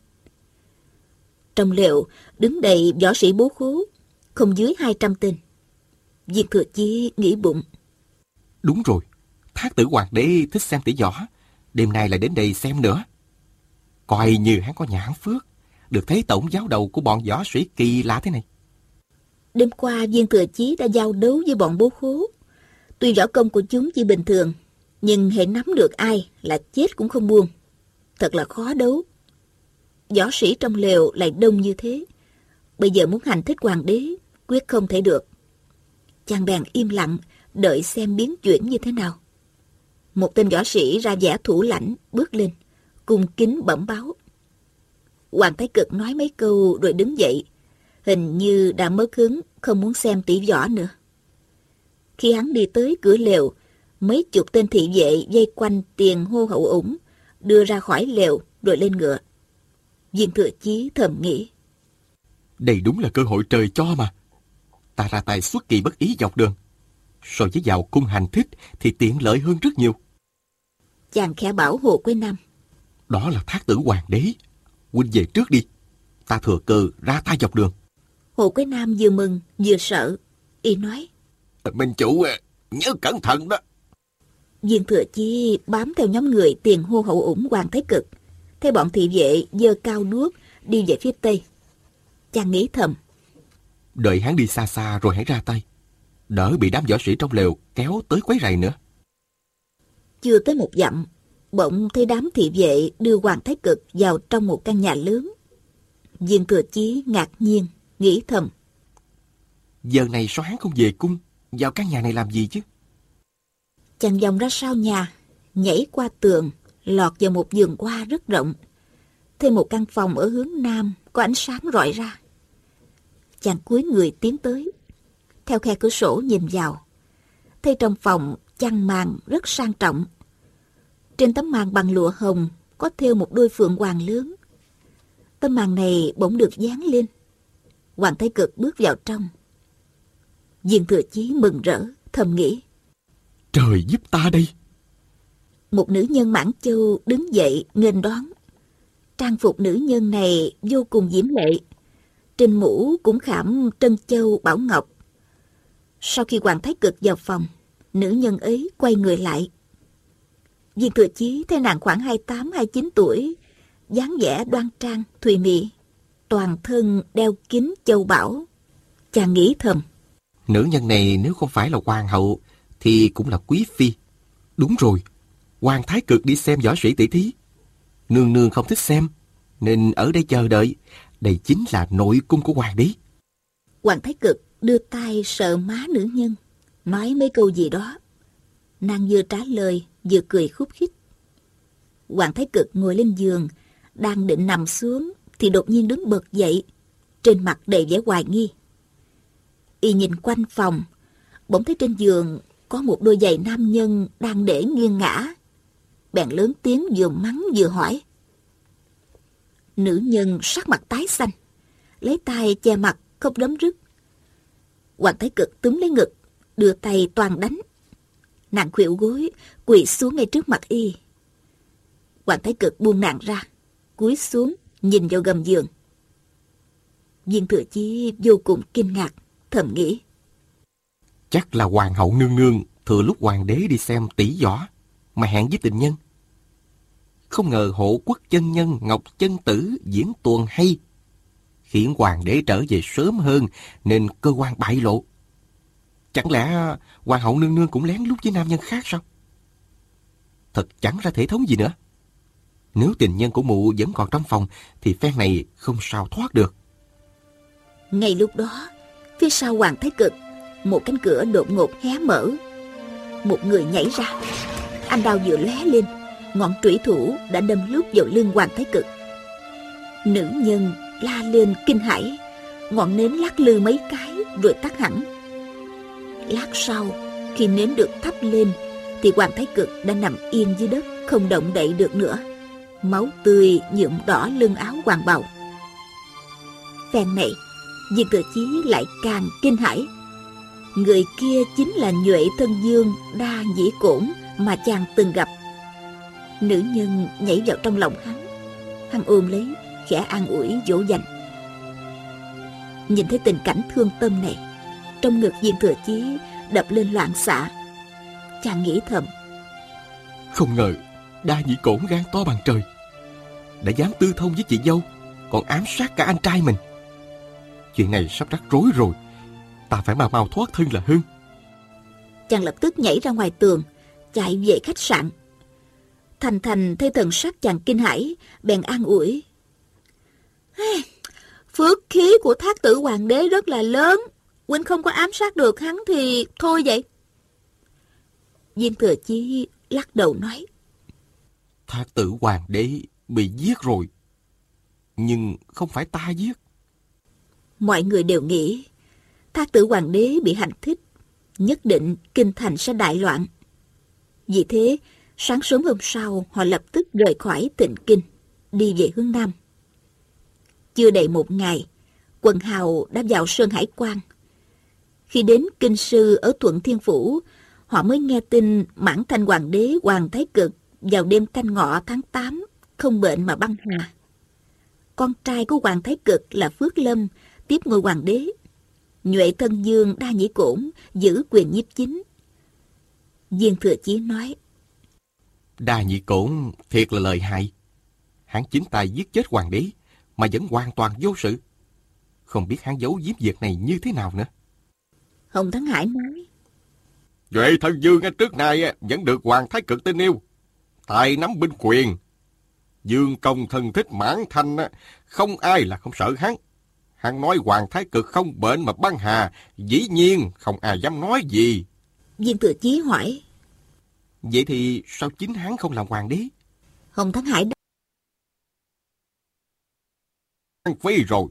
Trong lều đứng đầy võ sĩ bố khố, không dưới 200 tên. Viên Thừa Chí nghĩ bụng. Đúng rồi, Thác Tử hoàng đế thích xem tỷ võ, đêm nay lại đến đây xem nữa. Coi như hắn có nhãn phước, được thấy tổng giáo đầu của bọn võ sĩ kỳ lạ thế này. Đêm qua Viên Thừa Chí đã giao đấu với bọn bố khố. Tuy võ công của chúng chỉ bình thường, nhưng hễ nắm được ai là chết cũng không buông. Thật là khó đấu. Võ sĩ trong lều lại đông như thế, bây giờ muốn hành thích hoàng đế quyết không thể được. Chàng bèn im lặng đợi xem biến chuyển như thế nào. Một tên võ sĩ ra vẻ thủ lãnh bước lên, cung kính bẩm báo. Hoàng Thái Cực nói mấy câu rồi đứng dậy, hình như đã mất hứng không muốn xem tỷ võ nữa. Khi hắn đi tới cửa lều, mấy chục tên thị vệ vây quanh tiền hô hậu ủng, đưa ra khỏi lều rồi lên ngựa. Viên Thừa Chí thầm nghĩ. Đây đúng là cơ hội trời cho mà. Ta ra tay xuất kỳ bất ý dọc đường, so với vào cung hành thích thì tiện lợi hơn rất nhiều. Chàng khẽ bảo Hồ Quế Nam. Đó là Thác Tử hoàng đế, huynh về trước đi, ta thừa cơ ra tay dọc đường. Hồ Quế Nam vừa mừng vừa sợ, y nói. Minh chủ nhớ cẩn thận đó. Viên Thừa Chí bám theo nhóm người tiền hô hậu ủng Hoàng Thái Cực, thấy bọn thị vệ giơ cao đuốc đi về phía tây. Chàng nghĩ thầm. Đợi hắn đi xa xa rồi hãy ra tay, đỡ bị đám võ sĩ trong lều kéo tới quấy rầy nữa. Chưa tới một dặm, bỗng thấy đám thị vệ đưa Hoàng Thái Cực vào trong một căn nhà lớn. Viên Thừa Chí ngạc nhiên, nghĩ thầm. Giờ này sao hắn không về cung, vào căn nhà này làm gì chứ? Chàng vòng ra sau nhà, nhảy qua tường, lọt vào một vườn hoa rất rộng. Thêm một căn phòng ở hướng nam có ánh sáng rọi ra. Chàng cúi người tiến tới, theo khe cửa sổ nhìn vào, thấy trong phòng chăn màn rất sang trọng. Trên tấm màn bằng lụa hồng có thêu một đôi phượng hoàng lớn. Tấm màn này bỗng được dán lên. Hoàng Thái Cực bước vào trong. Viên Thừa Chí mừng rỡ, thầm nghĩ. Trời giúp ta đây. Một nữ nhân Mãn Châu đứng dậy nghênh đón. Trang phục nữ nhân này vô cùng diễm lệ. Trên mũ cũng khảm trân châu bảo ngọc. Sau khi Hoàng Thái Cực vào phòng, nữ nhân ấy quay người lại. Viên Thừa Chí thấy nàng khoảng 28-29 tuổi, dáng vẻ đoan trang, thùy mị, toàn thân đeo kính châu bảo. Chàng nghĩ thầm. Nữ nhân này nếu không phải là hoàng hậu thì cũng là quý phi. Đúng rồi, Hoàng Thái Cực đi xem võ sĩ tỷ thí. Nương nương không thích xem, nên ở đây chờ đợi. Đây chính là nội cung của hoàng đế. Hoàng Thái Cực đưa tay sờ má nữ nhân, nói mấy câu gì đó. Nàng vừa trả lời vừa cười khúc khích. Hoàng Thái Cực ngồi lên giường, đang định nằm xuống thì đột nhiên đứng bật dậy, trên mặt đầy vẻ hoài nghi. Y nhìn quanh phòng, bỗng thấy trên giường có một đôi giày nam nhân đang để nghiêng ngả. Bèn lớn tiếng vừa mắng vừa hỏi. Nữ nhân sắc mặt tái xanh, lấy tay che mặt không đấm rứt. Hoàng Thái Cực túm lấy ngực, đưa tay toàn đánh. Nàng khuỵu gối, quỳ xuống ngay trước mặt y. Hoàng Thái Cực buông nàng ra, cúi xuống nhìn vào gầm giường. Viên Thừa Chí vô cùng kinh ngạc, thầm nghĩ. Chắc là hoàng hậu nương nương thừa lúc hoàng đế đi xem tỷ võ mà hẹn với tình nhân. Không ngờ hộ quốc chân nhân Ngọc Chân Tử diễn tuồng hay, khiến hoàng đế trở về sớm hơn nên cơ quan bại lộ. Chẳng lẽ hoàng hậu nương nương cũng lén lút với nam nhân khác sao? Thật chẳng ra thể thống gì nữa. Nếu tình nhân của mụ vẫn còn trong phòng thì phen này không sao thoát được. Ngay lúc đó, phía sau Hoàng Thái Cực, một cánh cửa đột ngột hé mở. Một người nhảy ra. Anh đao vừa lóe lên, ngọn trủy thủ đã đâm lướt vào lưng Hoàng Thái Cực. Nữ nhân la lên kinh hãi, ngọn nến lắc lư mấy cái rồi tắt hẳn. Lát sau, khi nến được thắp lên thì Hoàng Thái Cực đã nằm yên dưới đất, không động đậy được nữa. Máu tươi nhuộm đỏ lưng áo hoàng bào. Phen này, Viên Thừa Chí lại càng kinh hãi. Người kia chính là Nhuệ Thân Dương Đa Nhĩ Cổn mà chàng từng gặp. Nữ nhân nhảy vào trong lòng hắn ôm lấy, khẽ an ủi dỗ dành. Nhìn thấy tình cảnh thương tâm này, trong ngực Viên Thừa Chí đập lên loạn xạ. Chàng nghĩ thầm, không ngờ Đa Nhĩ Cổn gan to bằng trời, đã dám tư thông với chị dâu, còn ám sát cả anh trai mình. Chuyện này sắp rắc rối rồi, ta phải mau thoát thân là hơn. Chàng lập tức nhảy ra ngoài tường, chạy về khách sạn. Thành Thành thấy thần sắc chàng kinh hãi, bèn an ủi. Phước khí của Thác Tử Hoàng đế rất là lớn, huynh không có ám sát được hắn thì thôi vậy. Viên Thừa Chí lắc đầu nói, Thác Tử Hoàng đế bị giết rồi, nhưng không phải ta giết. Mọi người đều nghĩ Thác Tử Hoàng đế bị hành thích, nhất định kinh thành sẽ đại loạn. Vì thế, sáng sớm hôm sau họ lập tức rời khỏi Tịnh Kinh, đi về hướng Nam. Chưa đầy một ngày, quần hào đã vào Sơn Hải Quan. Khi đến Kinh Sư ở Thuận Thiên Phủ, họ mới nghe tin Mãn Thanh Hoàng đế Hoàng Thái Cực vào đêm Canh Ngọ tháng 8 không bệnh mà băng hà. Con trai của Hoàng Thái Cực là Phước Lâm tiếp ngôi hoàng đế. Nhuệ Thân Dương Đa Nhĩ Cổn giữ quyền nhiếp chính. Viên Thừa Chí nói, Đa Nhĩ Cổn thiệt là lợi hại. Hắn chính tay giết chết hoàng đế mà vẫn hoàn toàn vô sự. Không biết hắn giấu giếm việc này như thế nào nữa. Hồng Thắng Hải nói, Nhuệ Thân Dương trước nay vẫn được Hoàng Thái Cực tin yêu, tài nắm binh quyền. Dương công thân thích Mãn Thanh, không ai là không sợ hắn. Hắn nói Hoàng Thái Cực không bệnh mà băng hà, dĩ nhiên không ai dám nói gì. Viên Thừa Chí hỏi, Vậy thì sao chính hắn không làm hoàng đế? Hồng Thắng Hải đáp, Hắn phi rồi.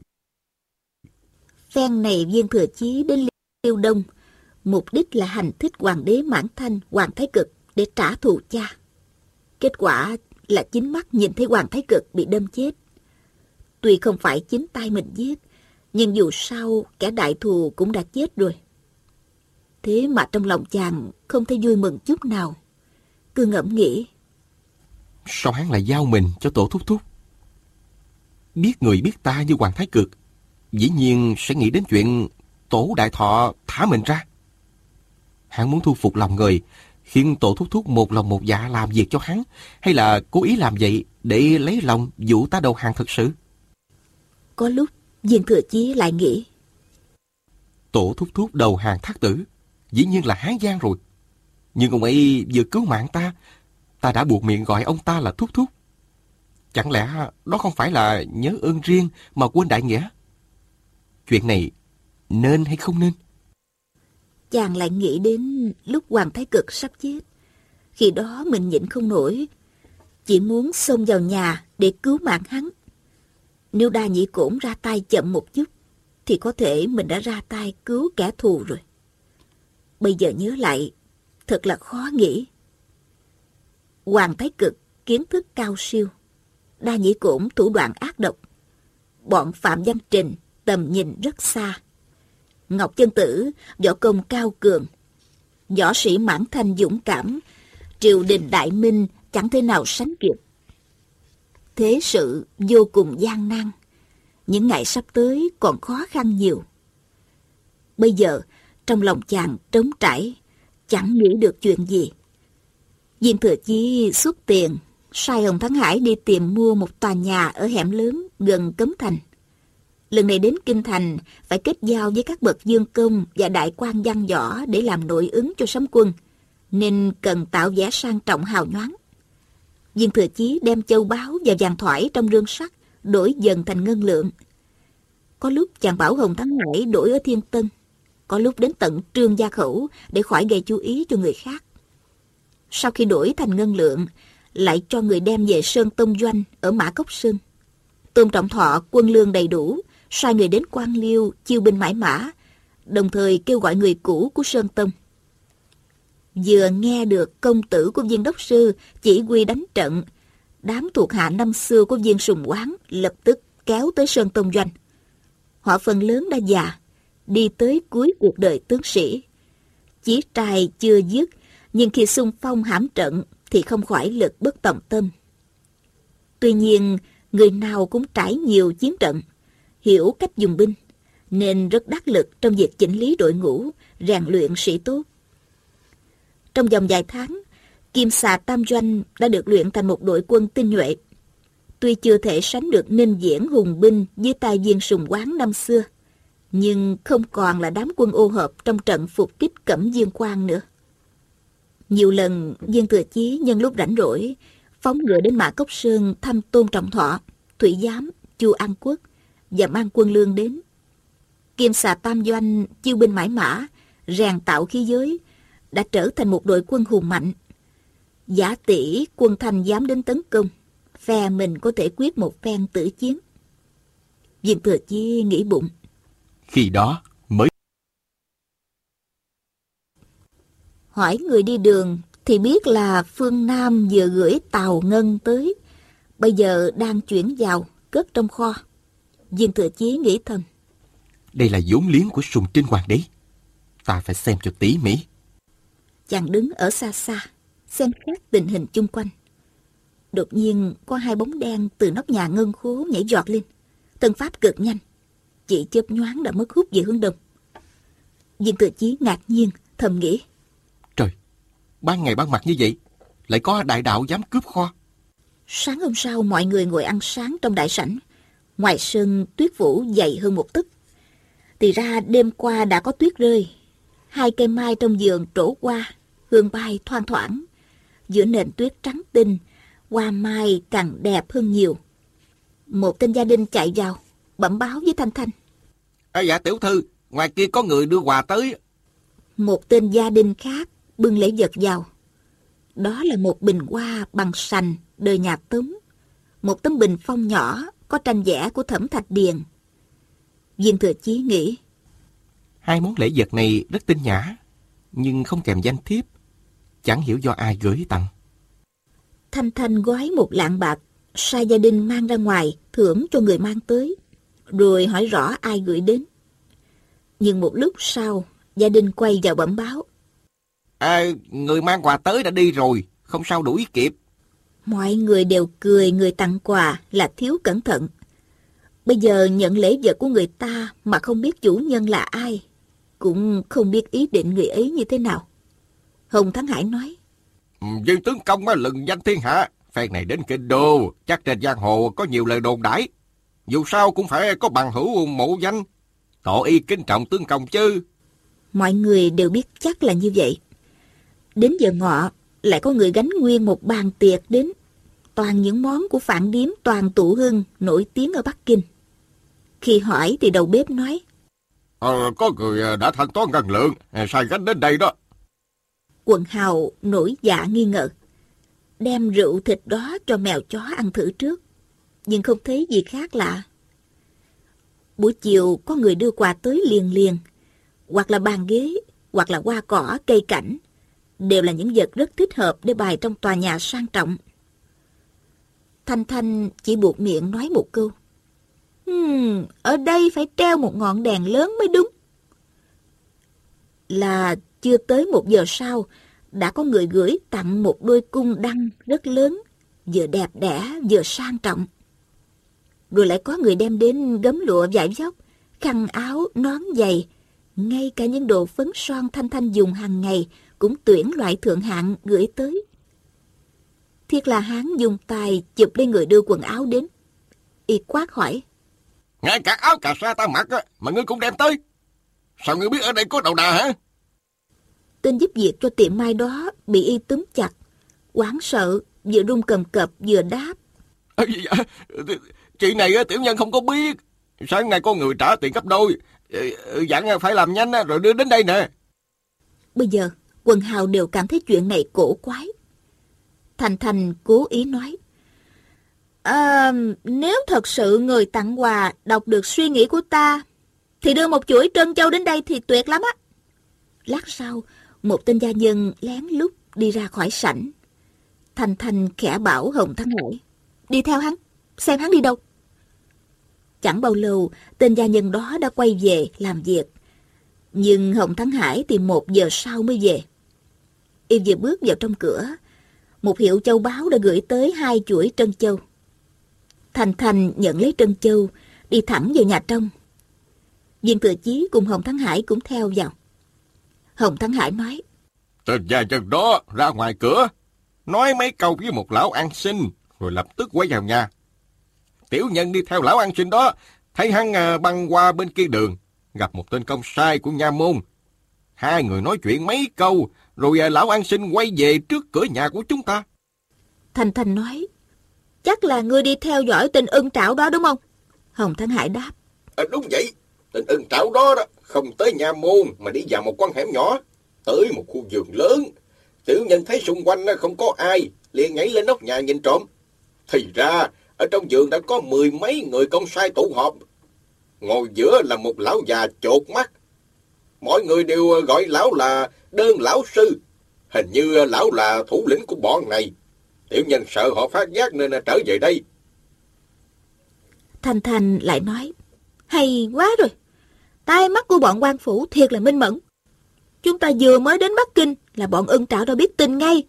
phen này Viên Thừa Chí đến Liêu Đông, mục đích là hành thích hoàng đế Mãn Thanh, Hoàng Thái Cực để trả thù cha. Kết quả là chính mắt nhìn thấy Hoàng Thái Cực bị đâm chết. Tuy không phải chính tay mình giết, nhưng dù sao kẻ đại thù cũng đã chết rồi. Thế mà trong lòng chàng không thấy vui mừng chút nào, cứ ngẫm nghĩ, Sao hắn lại giao mình cho Tổ Thúc Thúc? Biết người biết ta như Hoàng Thái Cực, dĩ nhiên sẽ nghĩ đến chuyện Tổ Đại Thọ thả mình ra. Hắn muốn thu phục lòng người, khiến Tổ Thúc Thúc một lòng một dạ làm việc cho hắn, hay là cố ý làm vậy để lấy lòng dụ ta đầu hàng thật sự? có lúc Viên Thừa Chí lại nghĩ, Tổ Thúc Thúc đầu hàng Thác Tử, dĩ nhiên là Hán Giang rồi. Nhưng ông ấy vừa cứu mạng ta đã buộc miệng gọi ông ta là Thúc Thúc. Chẳng lẽ đó không phải là nhớ ơn riêng mà quên đại nghĩa? Chuyện này nên hay không nên? chàng lại nghĩ đến lúc Hoàng Thái Cực sắp chết. Khi đó mình nhịn không nổi, chỉ muốn xông vào nhà để cứu mạng hắn. Nếu Đa Nhĩ Cổn ra tay chậm một chút, thì có thể mình đã ra tay cứu kẻ thù rồi. Bây giờ nhớ lại, thật là khó nghĩ. Hoàng Thái Cực kiến thức cao siêu, Đa Nhĩ Cổn thủ đoạn ác độc. Bọn Phạm Văn Trình tầm nhìn rất xa. Ngọc Chân Tử võ công cao cường, võ sĩ Mãn Thanh dũng cảm, triều đình đại minh chẳng thể nào sánh kịp. Thế sự vô cùng gian nan, những ngày sắp tới còn khó khăn nhiều. Bây giờ Trong lòng chàng trống trải, chẳng nghĩ được chuyện gì. Viên Thừa Chí xuất tiền, sai Hồng Thắng Hải đi tìm mua một tòa nhà ở hẻm lớn gần Cấm Thành. Lần này đến Kinh Thành phải kết giao với các bậc dương công và đại quan văn võ để làm nội ứng cho sấm quân, nên cần tạo vẻ sang trọng hào nhoáng. Viên Thừa Chí đem châu báu và vàng thoải trong rương sắt đổi dần thành ngân lượng. Có lúc chàng bảo Hồng Thắng Hải đổi ở Thiên Tân, có lúc đến tận Trương Gia Khẩu để khỏi gây chú ý cho người khác. Sau khi đổi thành ngân lượng, lại cho người đem về Sơn Tông Doanh ở Mã Cốc Sơn. Tôn Trọng Thọ quân lương đầy đủ, sai người đến Quan Liêu chiêu binh mãi mã, đồng thời kêu gọi người cũ của Sơn Tông. Vừa nghe được công tử của Viên Đốc Sư chỉ huy đánh trận, đám thuộc hạ năm xưa của Viên Sùng Quán lập tức kéo tới Sơn Tông Doanh. Họ phần lớn đã già, đi tới cuối cuộc đời tướng sĩ. Chí trai chưa dứt, nhưng khi xung phong hãm trận thì không khỏi lực bất tòng tâm. Tuy nhiên, người nào cũng trải nhiều chiến trận, hiểu cách dùng binh, nên rất đắc lực trong việc chỉnh lý đội ngũ, rèn luyện sĩ tốt. Trong vòng vài tháng, Kim Xà Tam Doanh đã được luyện thành một đội quân tinh nhuệ. Tuy chưa thể sánh được Ninh Diễn hùng binh dưới tay Viên Sùng Quán năm xưa, nhưng không còn là đám quân ô hợp trong trận phục kích Cẩm Diên Quan nữa. Nhiều lần Viên Thừa Chí nhân lúc rảnh rỗi phóng ngựa đến Mã Cốc Sơn thăm Tôn Trọng Thọ, Thủy Giám, Chu An Quốc và mang quân lương đến. Kim Xà Tam Doanh chiêu binh mãi mã, rèn tạo khí giới, đã trở thành một đội quân hùng mạnh. Giả tỷ quân Thanh dám đến tấn công, phe mình có thể quyết một phen tử chiến. Viên Thừa Chí nghĩ bụng, khi đó mới hỏi người đi đường thì biết là phương Nam vừa gửi tàu ngân tới, bây giờ đang chuyển vào cất trong kho. Viên Thừa Chí nghĩ thầm, đây là vốn liếng của Sùng Trinh Hoàng đế, ta phải xem cho tỉ mỉ. Chàng đứng ở xa xa, xem xét tình hình chung quanh. Đột nhiên có hai bóng đen từ nóc nhà ngân khố nhảy giọt lên, thân pháp cực nhanh, chỉ chớp nhoáng đã mất hút về hướng đông. Viên Thừa Chí ngạc nhiên, thầm nghĩ, trời, ban ngày ban mặt như vậy, lại có đại đạo dám cướp kho. Sáng hôm sau mọi người ngồi ăn sáng trong đại sảnh. Ngoài sân tuyết phủ dày hơn một tấc. Thì ra đêm qua đã có tuyết rơi. Hai cây mai trong vườn trổ qua, hương bay thoang thoảng. Giữa nền tuyết trắng tinh, hoa mai càng đẹp hơn nhiều. Một tên gia đình chạy vào, bẩm báo với Thanh Thanh. Dạ tiểu thư, ngoài kia có người đưa quà tới. Một tên gia đình khác bưng lễ vật vào. Đó là một bình hoa bằng sành đời nhà Tống. Một tấm bình phong nhỏ có tranh vẽ của Thẩm Thạch Điền. Viên Thừa Chí nghĩ, hai món lễ vật này rất tinh nhã, nhưng không kèm danh thiếp, chẳng hiểu do ai gửi tặng. Thanh Thanh gói một lạng bạc, sai gia đình mang ra ngoài thưởng cho người mang tới, rồi hỏi rõ ai gửi đến. Nhưng một lúc sau, gia đình quay vào bẩm báo, người mang quà tới đã đi rồi, không sao đuổi kịp. Mọi người đều cười người tặng quà là thiếu cẩn thận. Bây giờ nhận lễ vật của người ta mà không biết chủ nhân là ai, cũng không biết ý định người ấy như thế nào. Hồng Thắng Hải nói, Viên tướng công lừng danh thiên hạ, phen này đến Kinh Đô, chắc trên giang hồ có nhiều lời đồn đãi. Dù sao cũng phải có bằng hữu mộ danh, tỏ y kính trọng tướng công chứ. Mọi người đều biết chắc là như vậy. Đến giờ ngọ, lại có người gánh nguyên một bàn tiệc đến. Toàn những món của Phạn Điếm Toàn Tụ Hưng nổi tiếng ở Bắc Kinh. Khi hỏi thì đầu bếp nói, Có người đã thanh toán ngân lượng, sai gánh đến đây đó. Quần hào nổi dạ nghi ngờ. Đem rượu thịt đó cho mèo chó ăn thử trước, nhưng không thấy gì khác lạ. Buổi chiều có người đưa quà tới liền liền, hoặc là bàn ghế, hoặc là hoa cỏ, cây cảnh, đều là những vật rất thích hợp để bày trong tòa nhà sang trọng. Thanh Thanh chỉ buộc miệng nói một câu, ở đây phải treo một ngọn đèn lớn mới đúng. Là chưa tới 1 giờ sau, đã có người gửi tặng một đôi cung đăng rất lớn, vừa đẹp đẽ vừa sang trọng. Rồi lại có người đem đến gấm lụa vải vóc, khăn áo, nón giày, Ngay cả những đồ phấn son Thanh Thanh dùng hàng ngày cũng tuyển loại thượng hạng gửi tới. Thiết là Hán dùng tay chụp lên người đưa quần áo đến. Y quát hỏi: Ngay cả áo cà sa ta mặc á, mà ngươi cũng đem tới? Sao ngươi biết ở đây có đầu đà hả? Tên giúp việc cho tiệm may đó bị y túm chặt, hoảng sợ, vừa run cầm cập vừa đáp: Chị này tiểu nhân không có biết. Sáng nay có người trả tiền gấp đôi, dặn phải làm nhanh rồi đưa đến đây nè. Bây giờ quần hào đều cảm thấy chuyện này cổ quái. Thành Thành cố ý nói: Nếu thật sự người tặng quà đọc được suy nghĩ của ta thì đưa một chuỗi trân châu đến đây thì tuyệt lắm á. Lát sau, một tên gia nhân lén lút đi ra khỏi sảnh. Thành Thành khẽ bảo Hồng Thắng Hải: Đi theo hắn, xem hắn đi đâu. Chẳng bao lâu, tên gia nhân đó đã quay về làm việc. Nhưng Hồng Thắng Hải thì 1 giờ sau mới về. Y vừa bước vào trong cửa, một hiệu châu báu đã gửi tới 2 chuỗi trân châu. Thành Thành nhận lấy trân châu, đi thẳng vào nhà trong. Viên Thừa Chí cùng Hồng Thắng Hải cũng theo vào. Hồng Thắng Hải nói: Tên gia nhân đó ra ngoài cửa, nói mấy câu với một lão ăn xin, rồi lập tức quay vào nhà. Tiểu nhân đi theo lão ăn xin đó, thấy hắn băng qua bên kia đường, gặp một tên công sai của nha môn. 2 người nói chuyện mấy câu, rồi lão ăn xin quay về trước cửa nhà của chúng ta. Thành Thành nói: Chắc là ngươi đi theo dõi tên ưng trảo đó đúng không? Hồng Thắng Hải đáp: Đúng vậy, tên ưng trảo đó không tới nha môn mà đi vào một con hẻm nhỏ, tới một khu vườn lớn. Tiểu nhân thấy xung quanh không có ai, liền nhảy lên nóc nhà nhìn trộm. Thì ra ở trong vườn đã có 10 mấy người công sai tụ họp. Ngồi giữa là một lão già chột mắt. Mọi người đều gọi lão là Đơn lão sư. Hình như lão là thủ lĩnh của bọn này. Tiểu nhân sợ họ phát giác nên trở về đây. Thành Thành lại nói: Hay quá rồi, tai mắt của bọn quan phủ thiệt là minh mẫn. Chúng ta vừa mới đến Bắc Kinh là bọn ưng trảo đã biết tin ngay.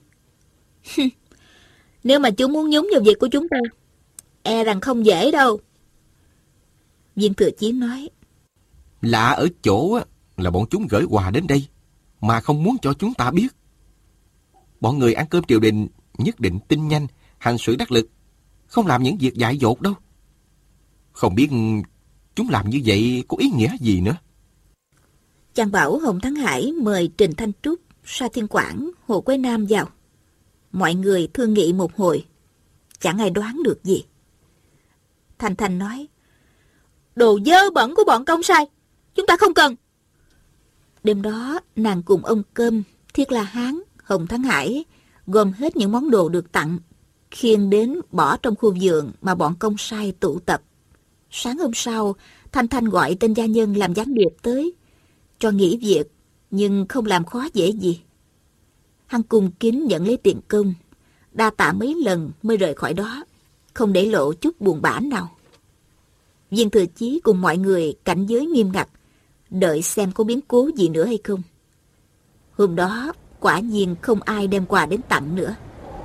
Nếu mà chúng muốn nhúng vào việc của chúng ta, e rằng không dễ đâu. Viên Thừa Chí nói: Lạ ở chỗ là bọn chúng gửi quà đến đây mà không muốn cho chúng ta biết. Bọn người ăn cơm triều đình nhất định tin nhanh, hành sự đắc lực, không làm những việc dại dột đâu. Không biết chúng làm như vậy có ý nghĩa gì nữa. Chàng bảo Hồng Thắng Hải mời Trình Thanh Trúc, Sa Thiên Quảng, Hồ Quế Nam vào. Mọi người thương nghị một hồi, chẳng ai đoán được gì. Thành Thành nói: Đồ dơ bẩn của bọn công sai, chúng ta không cần. Đêm đó, nàng cùng ông Cơm, Thiết La Hán, Hồng Thắng Hải gom hết những món đồ được tặng, khiêng đến bỏ trong khu vườn mà bọn công sai tụ tập. Sáng hôm sau, Thanh Thanh gọi tên gia nhân làm gián điệp tới, cho nghỉ việc, nhưng không làm khó dễ gì. Hắn cung kính nhận lấy tiền công, đa tạ mấy lần mới rời khỏi đó, không để lộ chút buồn bã nào. Viên Thừa Chí cùng mọi người cảnh giới nghiêm ngặt, đợi xem có biến cố gì nữa hay không. Hôm đó, quả nhiên không ai đem quà đến tặng nữa.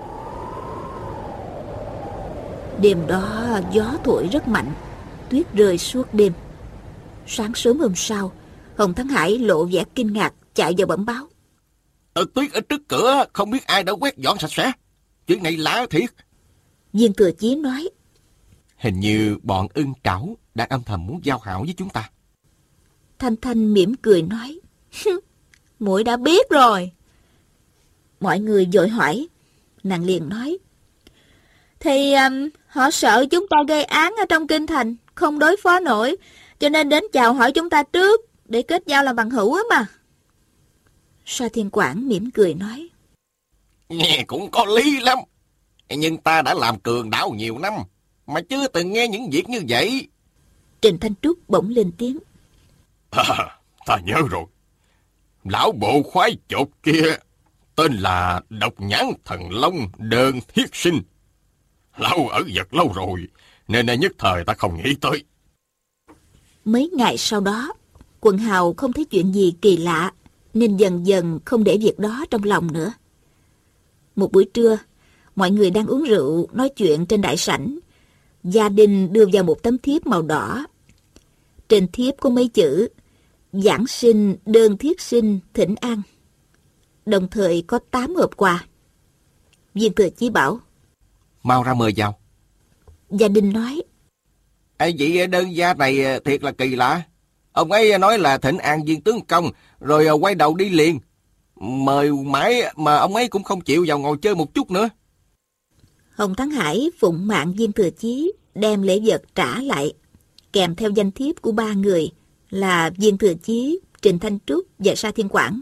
Đêm đó gió thổi rất mạnh, tuyết rơi suốt đêm. Sáng sớm hôm sau, Hồng Thắng Hải lộ vẻ kinh ngạc chạy vào bẩm báo: Tuyết ở trước cửa không biết ai đã quét dọn sạch sẽ. Chuyện này lạ thiệt. Viên Thừa Chí nói: Hình như bọn ưng trảo đang âm thầm muốn giao hảo với chúng ta. Thanh Thanh mỉm cười nói: Muội đã biết rồi. Mọi người vội hỏi. Nàng liền nói: Thì họ sợ chúng ta gây án ở trong kinh thành, không đối phó nổi, cho nên đến chào hỏi chúng ta trước, để kết giao làm bằng hữu á mà. Sa Thiên Quảng mỉm cười nói: Nghe cũng có lý lắm. Nhưng ta đã làm cường đảo nhiều năm, mà chưa từng nghe những việc như vậy. Trình Thanh Trúc bỗng lên tiếng: Ta nhớ rồi. Lão bộ khoái chột kia tên là Độc Nhãn Thần Long Đơn Thiết Sinh. Lão ở giật lâu rồi, nên nhất thời ta không nghĩ tới. Mấy ngày sau đó, quần hào không thấy chuyện gì kỳ lạ, nên dần dần không để việc đó trong lòng nữa. Một buổi trưa, mọi người đang uống rượu, nói chuyện trên đại sảnh. Gia đình đưa vào một tấm thiếp màu đỏ. Trên thiếp có mấy chữ: Giảng sinh đơn thiết sinh thỉnh an. Đồng thời có 8 hộp quà. Viên Thừa Chí bảo: Mau ra mời vào. Gia Đình nói: Vị đơn gia này thiệt là kỳ lạ. Ông ấy nói là thỉnh an viên tướng công, rồi quay đầu đi liền. Mời mãi mà ông ấy cũng không chịu vào ngồi chơi một chút nữa. Hồng Thắng Hải phụng mạng Viên Thừa Chí đem lễ vật trả lại, kèm theo danh thiếp của 3 người là Viên Thừa Chí, Trịnh Thanh Trúc và Sa Thiên Quảng.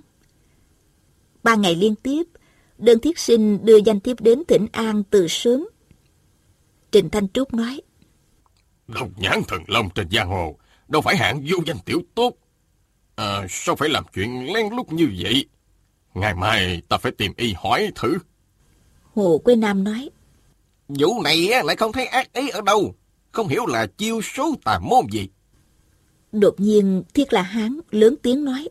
3 ngày liên tiếp, đơn thiết sinh đưa danh thiếp đến thỉnh an từ sớm. Trịnh Thanh Trúc nói: Độc nhãn thần long trên giang hồ đâu phải hạng vô danh tiểu tốt. Sao phải làm chuyện lén lút như vậy? Ngày mai ta phải tìm y hỏi thử. Hồ Quế Nam nói: Vụ này lại không thấy ác ý ở đâu, không hiểu là chiêu số tà môn gì. Đột nhiên Thiết La Hán lớn tiếng nói: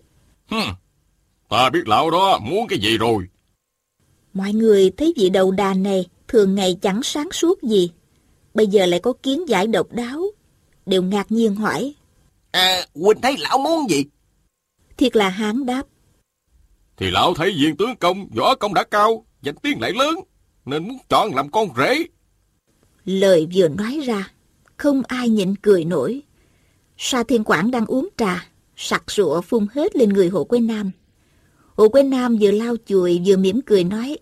Ta biết lão đó muốn cái gì rồi. Mọi người thấy vị đầu đà này thường ngày chẳng sáng suốt gì, bây giờ lại có kiến giải độc đáo, đều ngạc nhiên hỏi: Huynh thấy lão muốn gì? Thiết La Hán đáp: Thì lão thấy viên tướng công võ công đã cao, danh tiếng lại lớn, nên muốn chọn làm con rể. Lời vừa nói ra, không ai nhịn cười nổi. Sa Thiên Quảng đang uống trà, sặc sụa phun hết lên người Hồ Quế Nam. Hồ Quế Nam vừa lau chùi vừa mỉm cười nói: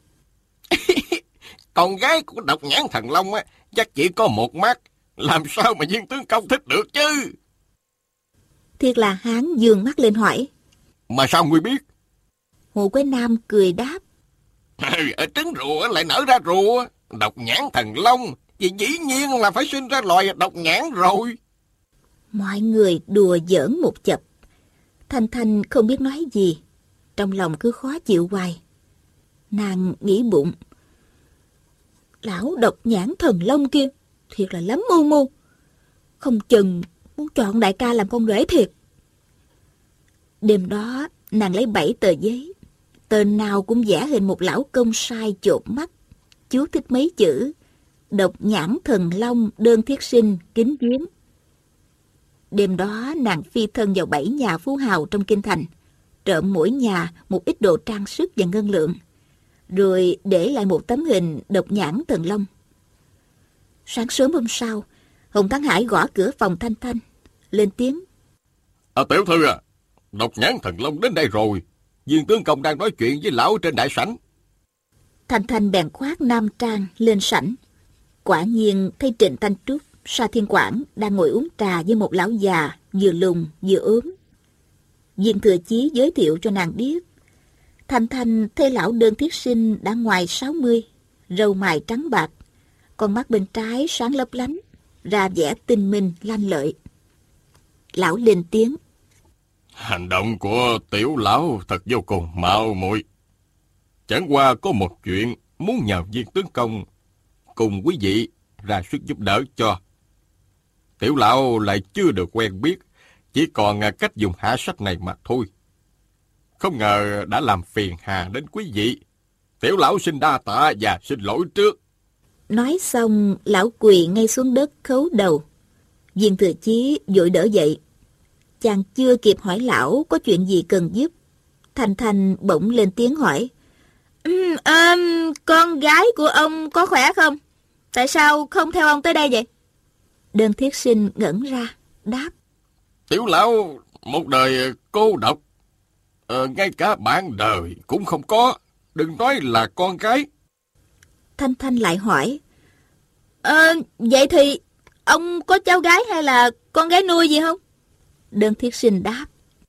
Con gái của độc nhãn thần long chắc chỉ có một mắt, làm sao mà viên tướng công thích được chứ? Thiết La Hán giương mắt lên hỏi: Mà sao ngươi biết? Hồ Quế Nam cười đáp: Ở trứng rùa lại nở ra rùa, độc nhãn thần long thì dĩ nhiên là phải sinh ra loài độc nhãn rồi. Mọi người đùa giỡn một chập. Thanh Thanh không biết nói gì, trong lòng cứ khó chịu hoài. Nàng nghĩ bụng: Lão độc nhãn thần long kia thiệt là lắm mưu mô, không chừng muốn chọn đại ca làm con rể thiệt. Đêm đó nàng lấy 7 tờ giấy, tờ nào cũng vẽ hình một lão công sai chột mắt, chú thích mấy chữ: độc nhãn thần long đơn thiết sinh kính viếng. Đêm đó nàng phi thân vào 7 nhà phú hào trong kinh thành, trộm mỗi nhà một ít đồ trang sức và ngân lượng, rồi để lại một tấm hình độc nhãn thần long. Sáng sớm hôm sau, Hồng Thắng Hải gõ cửa phòng Thanh Thanh, lên tiếng: Tiểu thư độc nhãn thần long đến đây rồi. Viên tướng công đang nói chuyện với lão trên đại sảnh. Thanh Thanh bèn khoác nam trang lên sảnh. Quả nhiên thấy Trịnh Thanh Trúc, Sa Thiên Quảng đang ngồi uống trà với một lão già vừa lùn vừa ốm. Viên Thừa Chí giới thiệu cho nàng biết. Thanh Thanh thấy lão đơn thiết sinh đã ngoài 60, râu mày trắng bạc, con mắt bên trái sáng lấp lánh, ra vẻ tinh minh lanh lợi. Lão lên tiếng: Hành động của tiểu lão thật vô cùng mạo muội. Chẳng qua có một chuyện muốn nhờ viên tướng công cùng quý vị ra sức giúp đỡ cho. Tiểu lão lại chưa được quen biết, chỉ còn cách dùng hạ sách này mà thôi. Không ngờ đã làm phiền hà đến quý vị. Tiểu lão xin đa tạ và xin lỗi trước. Nói xong, lão quỳ ngay xuống đất khấu đầu. Viên Thừa Chí vội đỡ dậy. Chàng chưa kịp hỏi lão có chuyện gì cần giúp, Thanh Thanh bỗng lên tiếng hỏi: Con gái của ông có khỏe không? Tại sao không theo ông tới đây vậy? Đơn thiết sinh ngẩn ra, đáp: Tiểu lão một đời cô độc, ngay cả bạn đời cũng không có, đừng nói là con gái. Thanh Thanh lại hỏi: Vậy thì ông có cháu gái hay là con gái nuôi gì không? Đơn thiết sinh đáp: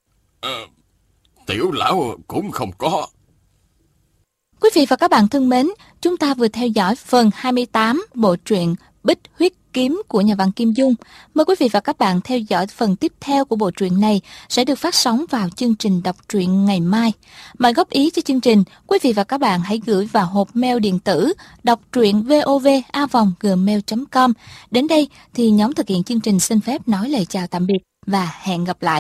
Tiểu lão cũng không có. Quý vị và các bạn thân mến, chúng ta vừa theo dõi phần 28 bộ truyện Bích Huyết Kiếm của nhà văn Kim Dung. Mời quý vị và các bạn theo dõi phần tiếp theo của bộ truyện này sẽ được phát sóng vào chương trình đọc truyện ngày mai. Mời góp ý cho chương trình, quý vị và các bạn hãy gửi vào hộp mail điện tử đọc truyện vov@gmail.com. Đến đây thì nhóm thực hiện chương trình xin phép nói lời chào tạm biệt và hẹn gặp lại.